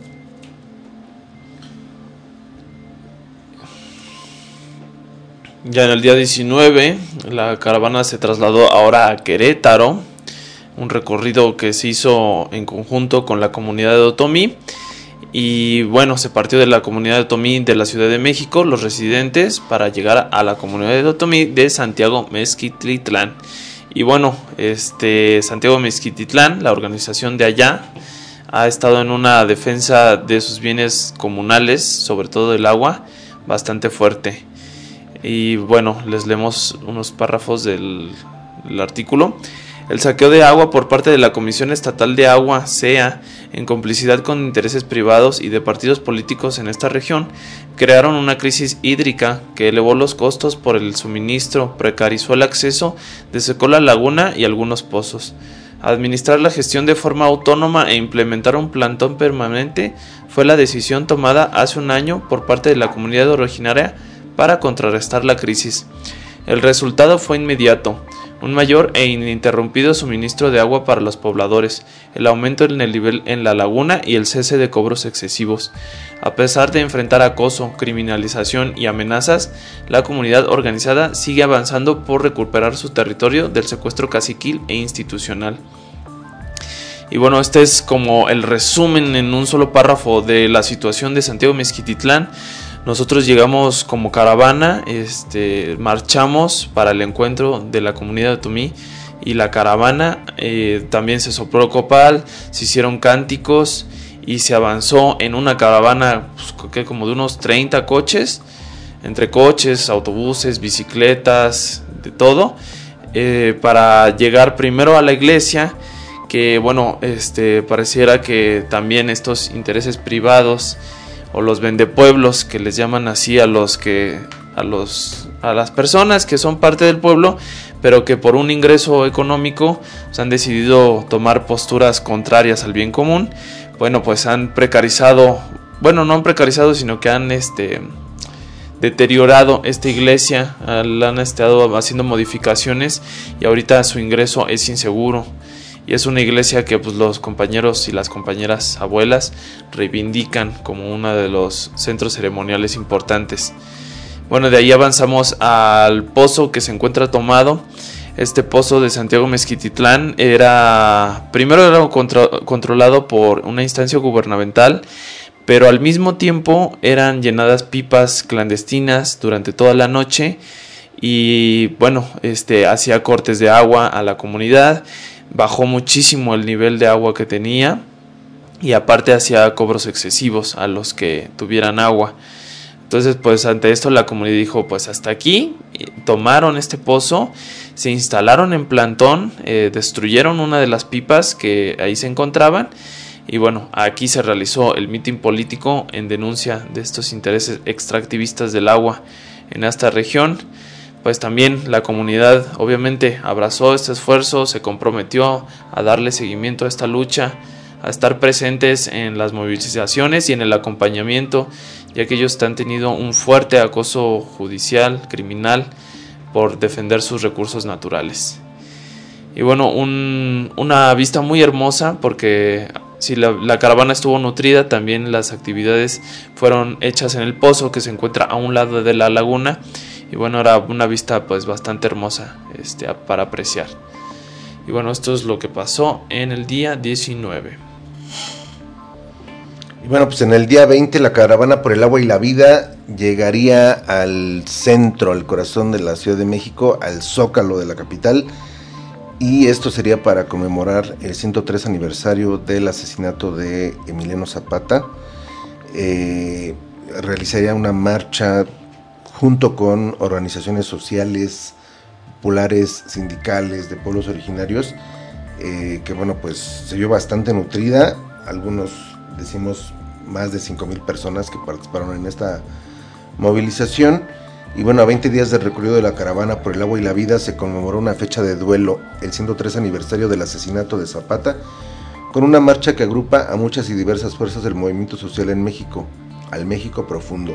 Ya en el día 19 la caravana se trasladó ahora a Querétaro, un recorrido que se hizo en conjunto con la comunidad de Otomí. Y bueno, se partió de la comunidad de Otomí de la Ciudad de México, los residentes, para llegar a la comunidad de Otomí de Santiago Mezquititlán. Y bueno, Santiago Mezquititlán, la organización de allá, ha estado en una defensa de sus bienes comunales, sobre todo del agua, bastante fuerte. Y bueno, les leemos unos párrafos del artículo. El saqueo de agua por parte de la Comisión Estatal de Agua, CEA, en complicidad con intereses privados y de partidos políticos en esta región, crearon una crisis hídrica que elevó los costos por el suministro, precarizó el acceso, desecó la laguna y algunos pozos. Administrar la gestión de forma autónoma e implementar un plantón permanente fue la decisión tomada hace un año por parte de la comunidad originaria para contrarrestar la crisis. El resultado fue inmediato: un mayor e ininterrumpido suministro de agua para los pobladores, el aumento en el nivel en la laguna y el cese de cobros excesivos. A pesar de enfrentar acoso, criminalización y amenazas, la comunidad organizada sigue avanzando por recuperar su territorio del secuestro caciquil e institucional. Y bueno, este es como el resumen en un solo párrafo de la situación de Santiago Mezquititlán. Nosotros llegamos como caravana, marchamos para el encuentro de la comunidad de Otomí y la caravana, también se sopló copal, se hicieron cánticos y se avanzó en una caravana pues, como de unos 30 coches, entre coches, autobuses, bicicletas, de todo, para llegar primero a la iglesia, que bueno, pareciera que también estos intereses privados o los vendepueblos, que les llaman así a las personas que son parte del pueblo, pero que por un ingreso económico pues, han decidido tomar posturas contrarias al bien común. Bueno, pues han precarizado, bueno, no han precarizado, sino que han deteriorado esta iglesia, la han estado haciendo modificaciones y ahorita su ingreso es inseguro. Y es una iglesia que pues, los compañeros y las compañeras abuelas reivindican como uno de los centros ceremoniales importantes. Bueno, de ahí avanzamos al pozo que se encuentra tomado. Este pozo de Santiago Mezquititlán primero era controlado por una instancia gubernamental, pero al mismo tiempo eran llenadas pipas clandestinas durante toda la noche y bueno, hacía cortes de agua a la comunidad. Bajó muchísimo el nivel de agua que tenía y aparte hacía cobros excesivos a los que tuvieran agua. Entonces pues ante esto la comunidad dijo pues hasta aquí, tomaron este pozo, se instalaron en plantón, destruyeron una de las pipas que ahí se encontraban y bueno, aquí se realizó el mitin político en denuncia de estos intereses extractivistas del agua en esta región. Pues también la comunidad obviamente abrazó este esfuerzo, se comprometió a darle seguimiento a esta lucha, a estar presentes en las movilizaciones y en el acompañamiento, ya que ellos han tenido un fuerte acoso judicial, criminal, por defender sus recursos naturales. Y bueno, una vista muy hermosa porque si la caravana estuvo nutrida, también las actividades fueron hechas en el pozo que se encuentra a un lado de la laguna. Y bueno, era una vista pues bastante hermosa para apreciar. Y bueno, esto es lo que pasó en el día 19. Y bueno, pues en el día 20 la caravana por el agua y la vida llegaría al centro, al corazón de la Ciudad de México, al Zócalo de la capital. Y esto sería para conmemorar el 103 aniversario del asesinato de Emiliano Zapata. Realizaría una marcha junto con organizaciones sociales, populares, sindicales, de pueblos originarios, que bueno, pues se vio bastante nutrida. Algunos decimos más de 5,000 personas que participaron en esta movilización. Y bueno, a 20 días del recorrido de la caravana por el agua y la vida se conmemoró una fecha de duelo, el 103 aniversario del asesinato de Zapata, con una marcha que agrupa a muchas y diversas fuerzas del movimiento social en México, al México profundo.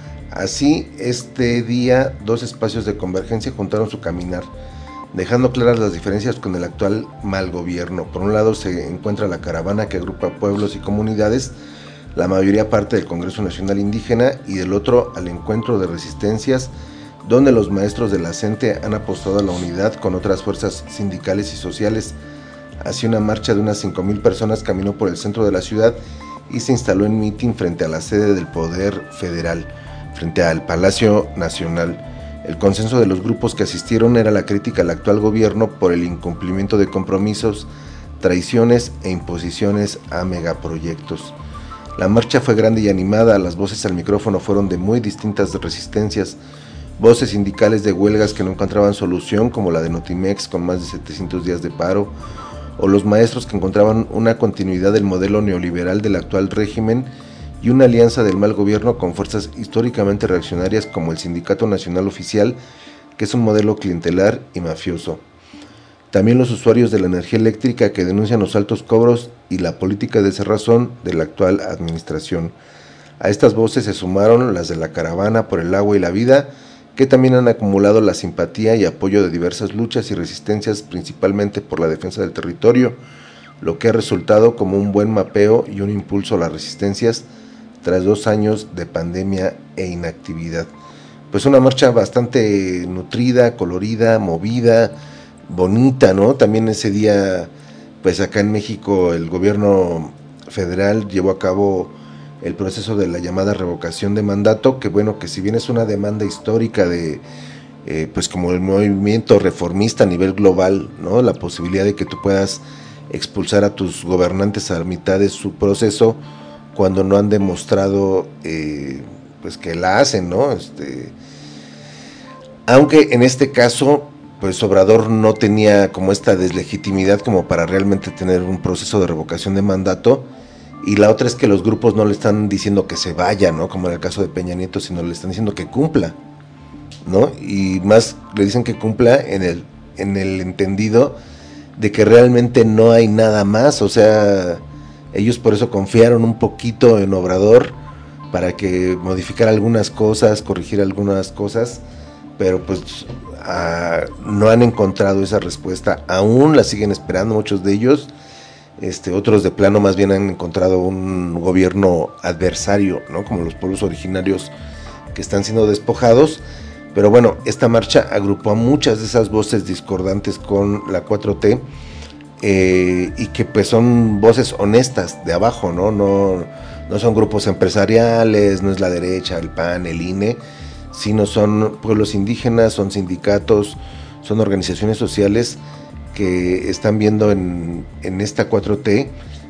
Así, este día, dos espacios de convergencia juntaron su caminar, dejando claras las diferencias con el actual mal gobierno. Por un lado se encuentra la caravana que agrupa pueblos y comunidades, la mayoría parte del Congreso Nacional Indígena, y del otro al encuentro de resistencias, donde los maestros de la CENTE han apostado a la unidad con otras fuerzas sindicales y sociales. Así, una marcha de unas 5,000 personas caminó por el centro de la ciudad y se instaló en mitin frente a la sede del Poder Federal, frente al Palacio Nacional. El consenso de los grupos que asistieron era la crítica al actual gobierno por el incumplimiento de compromisos, traiciones e imposiciones a megaproyectos. La marcha fue grande y animada, las voces al micrófono fueron de muy distintas resistencias, voces sindicales de huelgas que no encontraban solución, como la de Notimex con más de 700 días de paro, o los maestros que encontraban una continuidad del modelo neoliberal del actual régimen y una alianza del mal gobierno con fuerzas históricamente reaccionarias como el Sindicato Nacional Oficial, que es un modelo clientelar y mafioso. También los usuarios de la energía eléctrica que denuncian los altos cobros y la política de cerrazón de la actual administración. A estas voces se sumaron las de la caravana por el agua y la vida, que también han acumulado la simpatía y apoyo de diversas luchas y resistencias, principalmente por la defensa del territorio, lo que ha resultado como un buen mapeo y un impulso a las resistencias tras 2 años de pandemia e inactividad. Pues una marcha bastante nutrida, colorida, movida, bonita, ¿no? También ese día, pues acá en México el gobierno federal llevó a cabo el proceso de la llamada revocación de mandato, que bueno, que si bien es una demanda histórica de, pues como el movimiento reformista a nivel global, ¿no? La posibilidad de que tú puedas expulsar a tus gobernantes a mitad de su proceso cuando no han demostrado pues que la hacen, ¿no? Aunque en este caso pues Obrador no tenía como esta deslegitimidad como para realmente tener un proceso de revocación de mandato, y la otra es que los grupos no le están diciendo que se vaya, ¿no? Como en el caso de Peña Nieto, sino le están diciendo que cumpla, ¿no? Y más le dicen que cumpla en el entendido de que realmente no hay nada más, o sea, ellos por eso confiaron un poquito en Obrador para que modificara algunas cosas, corrigiera algunas cosas, pero pues no han encontrado esa respuesta, aún la siguen esperando muchos de ellos, otros de plano más bien han encontrado un gobierno adversario, ¿no? Como los pueblos originarios que están siendo despojados. Pero bueno, esta marcha agrupó a muchas de esas voces discordantes con la 4T, y que pues son voces honestas de abajo, ¿no? No son grupos empresariales, no es la derecha, el PAN, el INE, sino son pueblos indígenas, son sindicatos, son organizaciones sociales que están viendo en esta 4T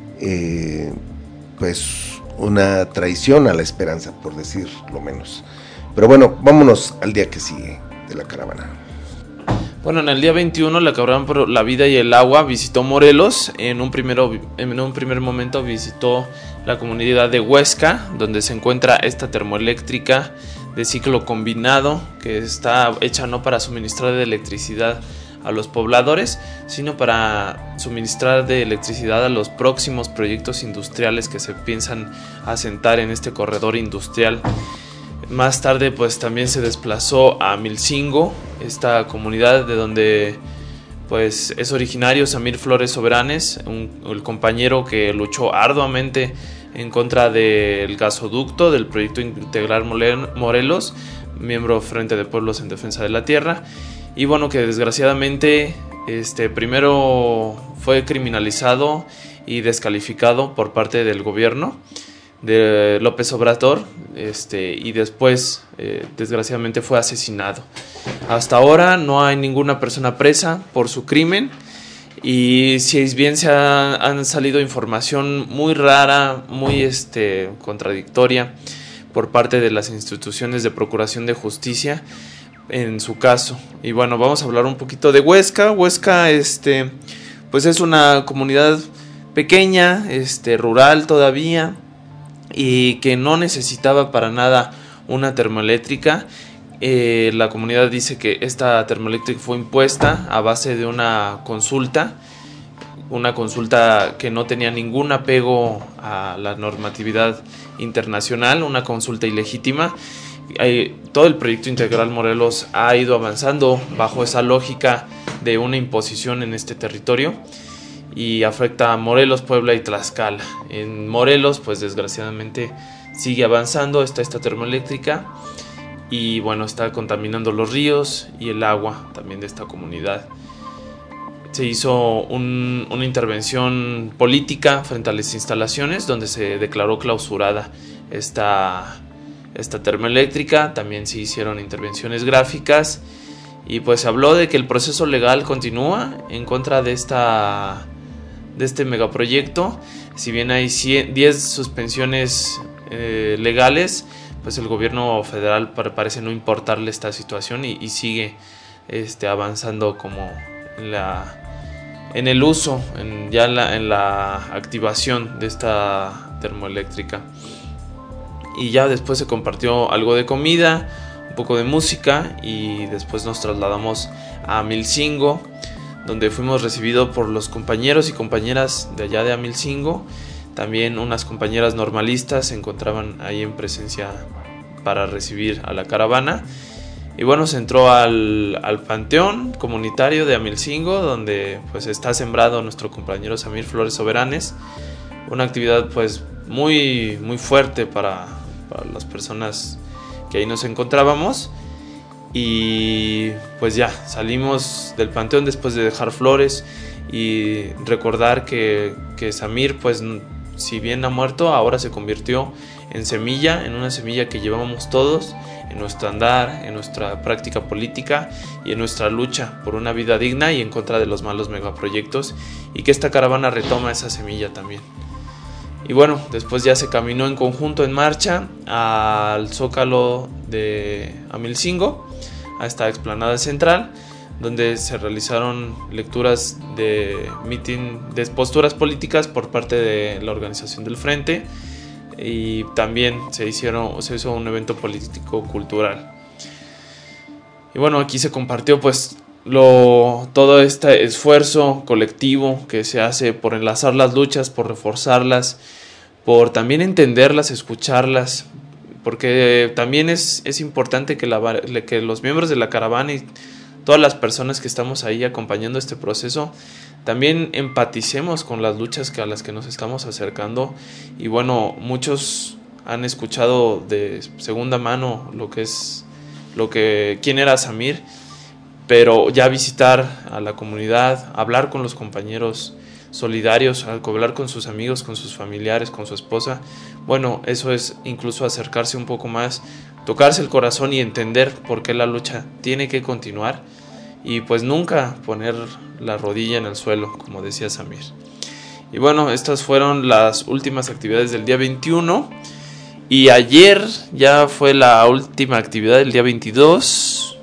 pues una traición a la esperanza, por decir lo menos. Pero bueno, vámonos al día que sigue de la caravana. Bueno, en el día 21 la caravana por la vida y el agua visitó Morelos. En un primer momento visitó la comunidad de Huesca, donde se encuentra esta termoeléctrica de ciclo combinado que está hecha no para suministrar de electricidad a los pobladores, sino para suministrar de electricidad a los próximos proyectos industriales que se piensan asentar en este corredor industrial. Más tarde pues también se desplazó a Milcingo, esta comunidad de donde pues es originario Samir Flores Soberanes, el compañero que luchó arduamente en contra del gasoducto del proyecto Integral Morelos, miembro Frente de Pueblos en Defensa de la Tierra, y bueno, que desgraciadamente primero fue criminalizado y descalificado por parte del gobierno de López Obrador, y después desgraciadamente fue asesinado. Hasta ahora no hay ninguna persona presa por su crimen, y si bien han salido información muy rara, muy contradictoria por parte de las instituciones de procuración de justicia en su caso. Y bueno, vamos a hablar un poquito de Huesca. Huesca pues es una comunidad pequeña, rural todavía, y que no necesitaba para nada una termoeléctrica, La comunidad dice que esta termoeléctrica fue impuesta a base de una consulta que no tenía ningún apego a la normatividad internacional, una consulta ilegítima. Todo el proyecto integral Morelos ha ido avanzando bajo esa lógica de una imposición en este territorio y afecta a Morelos, Puebla y Tlaxcala. En Morelos, pues desgraciadamente sigue avanzando esta termoeléctrica y bueno, está contaminando los ríos y el agua también de esta comunidad. Se hizo una intervención política frente a las instalaciones donde se declaró clausurada esta termoeléctrica. También se hicieron intervenciones gráficas y pues se habló de que el proceso legal continúa en contra de este megaproyecto. Si bien hay 10 suspensiones legales, pues el gobierno federal parece no importarle esta situación y sigue avanzando como en el uso, en la activación de esta termoeléctrica. Y ya después se compartió algo de comida, un poco de música y después nos trasladamos a Amilcingo, donde fuimos recibidos por los compañeros y compañeras de allá de Amilcingo. También unas compañeras normalistas se encontraban ahí en presencia para recibir a la caravana. Y bueno, se entró al panteón comunitario de Amilcingo, donde pues está sembrado nuestro compañero Samir Flores Soberanes. Una actividad pues muy, muy fuerte para las personas que ahí nos encontrábamos. Y pues ya salimos del panteón después de dejar flores y recordar que Samir, pues si bien ha muerto, ahora se convirtió en una semilla que llevamos todos en nuestro andar, en nuestra práctica política y en nuestra lucha por una vida digna y en contra de los malos megaproyectos, y que esta caravana retoma esa semilla también. Y bueno, después ya se caminó en conjunto en marcha al Zócalo de Amilcingo, a esta explanada central, donde se realizaron lecturas de posturas políticas por parte de la organización del Frente, y también se hizo un evento político cultural. Y bueno, aquí se compartió pues todo este esfuerzo colectivo que se hace por enlazar las luchas, por reforzarlas, por también entenderlas, escucharlas, porque también es importante que los miembros de la caravana y todas las personas que estamos ahí acompañando este proceso también empaticemos con las luchas a las que nos estamos acercando. Y bueno, muchos han escuchado de segunda mano quién era Samir, pero ya visitar a la comunidad, hablar con los compañeros solidarios, hablar con sus amigos, con sus familiares, con su esposa, bueno, eso es incluso acercarse un poco más, tocarse el corazón y entender por qué la lucha tiene que continuar y pues nunca poner la rodilla en el suelo, como decía Samir. Y bueno, estas fueron las últimas actividades del día 21 y ayer ya fue la última actividad del día 22.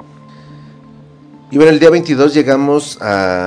Y bueno, el día 22 llegamos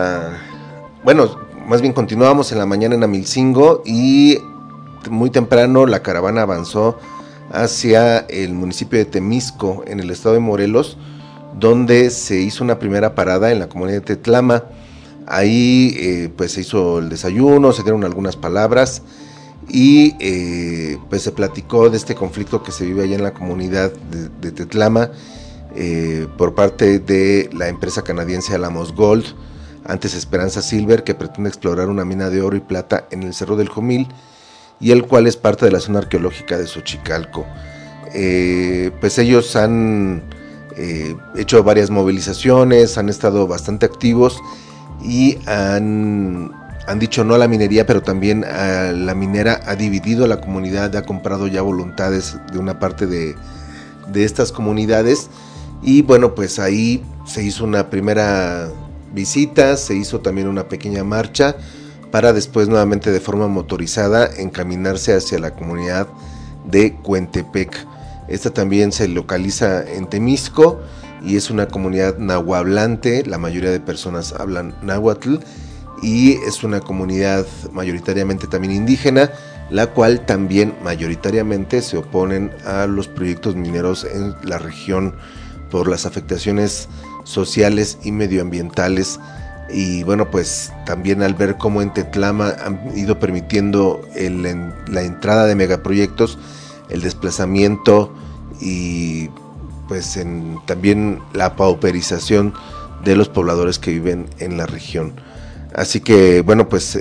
más bien continuábamos en la mañana en Amilcingo y muy temprano la caravana avanzó hacia el municipio de Temisco, en el estado de Morelos, donde se hizo una primera parada en la comunidad de Tetlama. Ahí pues se hizo el desayuno, se dieron algunas palabras y pues se platicó de este conflicto que se vive allá en la comunidad de Tetlama por parte de la empresa canadiense Alamos Gold, antes Esperanza Silver, que pretende explorar una mina de oro y plata en el Cerro del Jomil, y el cual es parte de la zona arqueológica de Xochicalco. Pues ellos han hecho varias movilizaciones, han estado bastante activos y han dicho no a la minería, pero también a la minera. Ha dividido a la comunidad, ha comprado ya voluntades de una parte de estas comunidades, y bueno, pues ahí se hizo una primera visita, se hizo también una pequeña marcha para después nuevamente de forma motorizada encaminarse hacia la comunidad de Cuentepec. Esta también se localiza en Temisco y es una comunidad nahuablante, la mayoría de personas hablan náhuatl, y es una comunidad mayoritariamente también indígena, la cual también mayoritariamente se oponen a los proyectos mineros en la región por las afectaciones sociales y medioambientales. Y bueno, pues también al ver cómo en Tetlama han ido permitiendo la entrada de megaproyectos, el desplazamiento y pues también la pauperización de los pobladores que viven en la región. Así que bueno, pues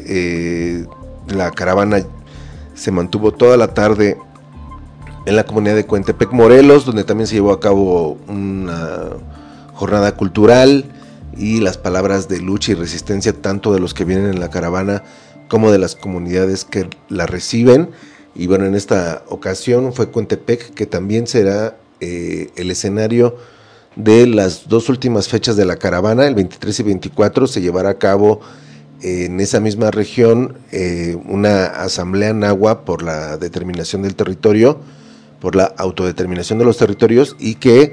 la caravana se mantuvo toda la tarde en la comunidad de Coentepec, Morelos, donde también se llevó a cabo una jornada cultural y las palabras de lucha y resistencia tanto de los que vienen en la caravana como de las comunidades que la reciben. Y bueno, en esta ocasión fue Coentepec, que también será el escenario de las dos últimas fechas de la caravana. El 23 y 24 se llevará a cabo en esa misma región una asamblea náhuatl por la determinación del territorio, por la autodeterminación de los territorios, y que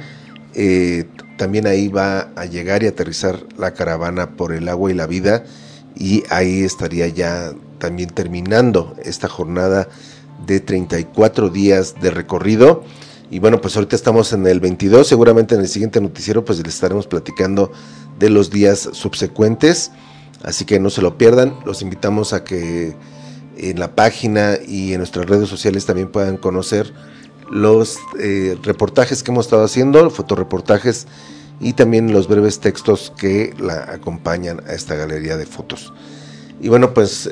también ahí va a llegar y aterrizar la caravana por el agua y la vida, y ahí estaría ya también terminando esta jornada de 34 días de recorrido. Y bueno, pues ahorita estamos en el 22, seguramente en el siguiente noticiero pues les estaremos platicando de los días subsecuentes, así que no se lo pierdan. Los invitamos a que en la página y en nuestras redes sociales también puedan conocer los reportajes que hemos estado haciendo, fotoreportajes, y también los breves textos que la acompañan a esta galería de fotos. Y bueno, pues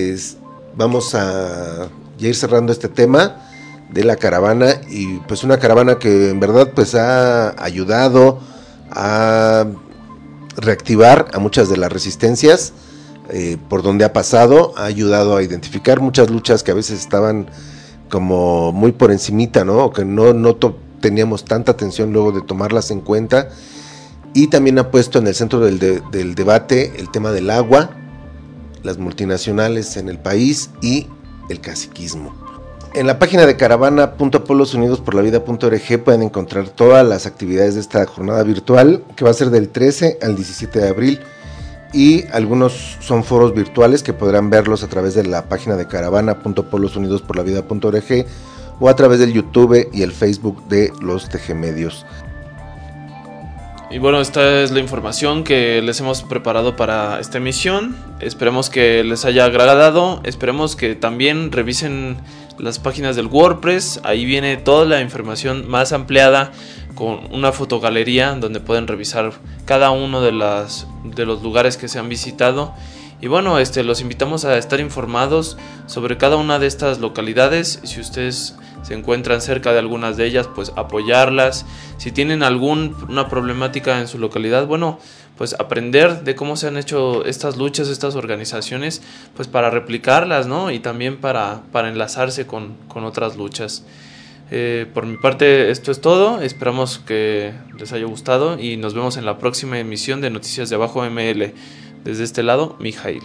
vamos a ya ir cerrando este tema de la caravana, y pues una caravana que en verdad pues ha ayudado a reactivar a muchas de las resistencias por donde ha pasado, ha ayudado a identificar muchas luchas que a veces estaban como muy por encimita, ¿no? O que no teníamos tanta atención luego de tomarlas en cuenta, y también ha puesto en el centro del debate el tema del agua, las multinacionales en el país y el caciquismo. En la página de caravana.pueblosunidosporlavida.org pueden encontrar todas las actividades de esta jornada virtual, que va a ser del 13 al 17 de abril, y algunos son foros virtuales que podrán verlos a través de la página de caravana.pueblosunidosporlavida.org o a través del YouTube y el Facebook de los Tejemedios. Y bueno, esta es la información que les hemos preparado para esta emisión. Esperemos que les haya agradado. Esperemos que también revisen las páginas del WordPress. Ahí viene toda la información más ampliada, con una fotogalería donde pueden revisar cada uno de los lugares que se han visitado. Y bueno, los invitamos a estar informados sobre cada una de estas localidades. Si ustedes se encuentran cerca de algunas de ellas, pues apoyarlas. Si tienen alguna problemática en su localidad, bueno, pues aprender de cómo se han hecho estas luchas, estas organizaciones, pues para replicarlas, ¿no? Y también para enlazarse con otras luchas. Por mi parte, esto es todo. Esperamos que les haya gustado y nos vemos en la próxima emisión de Noticias de Abajo ML. Desde este lado, Mijail.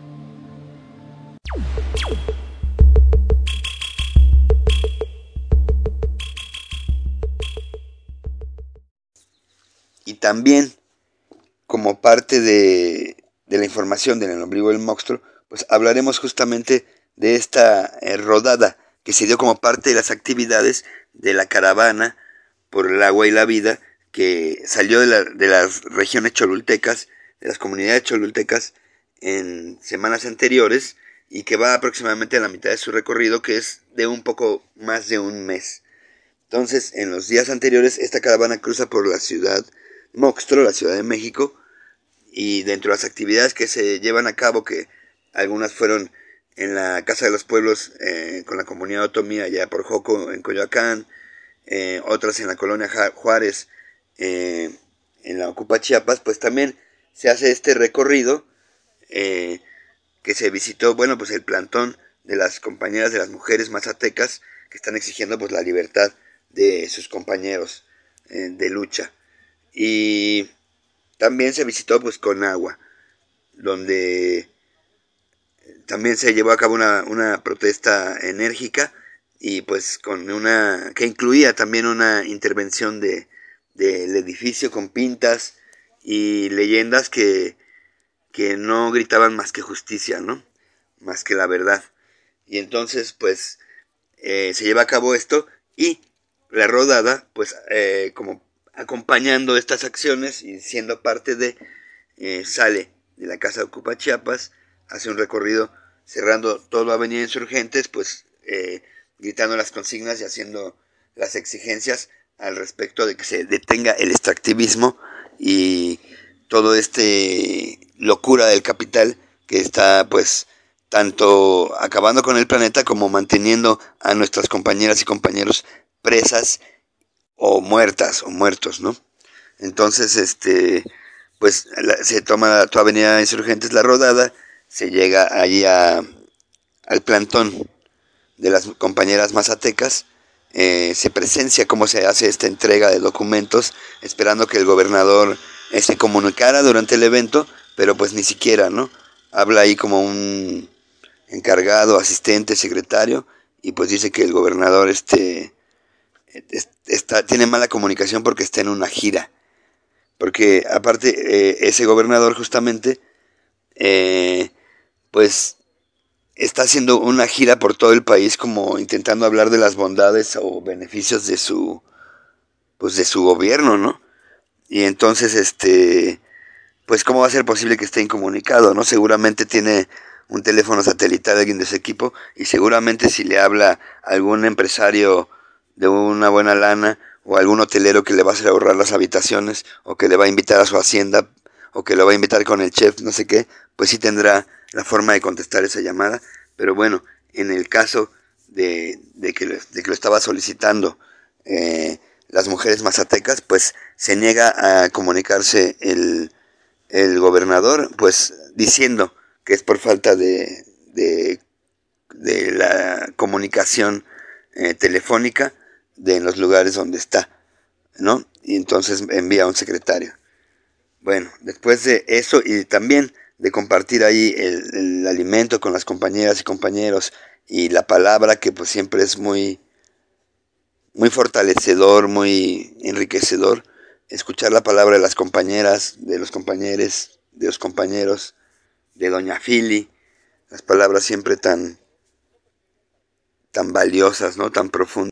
Y también, como parte de la información del ombligo del monstruo, pues hablaremos justamente de esta rodada que se dio como parte de las actividades de la caravana por el agua y la vida, que salió de las regiones cholultecas, de las comunidades cholultecas en semanas anteriores, y que va aproximadamente a la mitad de su recorrido, que es de un poco más de un mes. Entonces, en los días anteriores, esta caravana cruza por la ciudad Moxtro, la Ciudad de México, y dentro de las actividades que se llevan a cabo, que algunas fueron en la Casa de los Pueblos con la comunidad otomí allá por Joco, en Coyoacán, otras en la colonia Juárez, en la Ocupa Chiapas, pues también se hace este recorrido que se visitó, bueno, pues el plantón de las compañeras, de las mujeres mazatecas que están exigiendo pues la libertad de sus compañeros de lucha. Y también se visitó pues Conagua, donde también se llevó a cabo una protesta enérgica, y pues que incluía también una intervención del edificio con pintas y leyendas que que no gritaban más que justicia, ¿no? Más que la verdad. Y entonces, pues, se lleva a cabo esto y la rodada, pues, como acompañando estas acciones y siendo parte de, sale de la Casa de Ocupa Chiapas, hace un recorrido cerrando toda la Avenida Insurgentes, pues, gritando las consignas y haciendo las exigencias al respecto de que se detenga el extractivismo y todo locura del capital que está, pues, tanto acabando con el planeta como manteniendo a nuestras compañeras y compañeros presas o muertas o muertos, ¿no? Entonces, pues se toma toda Avenida Insurgentes la rodada, se llega allí al plantón de las compañeras mazatecas, se presencia cómo se hace esta entrega de documentos, esperando que el gobernador se comunicara durante el evento, pero pues ni siquiera, ¿no? Habla ahí como un encargado, asistente, secretario, y pues dice que el gobernador tiene mala comunicación porque está en una gira. Porque aparte ese gobernador justamente pues está haciendo una gira por todo el país como intentando hablar de las bondades o beneficios de su gobierno, ¿no? Y entonces pues cómo va a ser posible que esté incomunicado, ¿no? Seguramente tiene un teléfono satelital de alguien de su equipo y seguramente si le habla a algún empresario de una buena lana o algún hotelero que le va a hacer ahorrar las habitaciones o que le va a invitar a su hacienda o que lo va a invitar con el chef, no sé qué, pues sí tendrá la forma de contestar esa llamada. Pero bueno, en el caso de que lo estaba solicitando las mujeres mazatecas, pues se niega a comunicarse el gobernador, pues diciendo que es por falta de la comunicación telefónica en los lugares donde está, ¿no? Y entonces envía a un secretario. Bueno, después de eso y también de compartir ahí el alimento con las compañeras y compañeros y la palabra que pues siempre es muy, muy fortalecedor, muy enriquecedor, escuchar la palabra de las compañeras, de los compañeros, de doña Fili, las palabras siempre tan valiosas, ¿no? Tan profundas.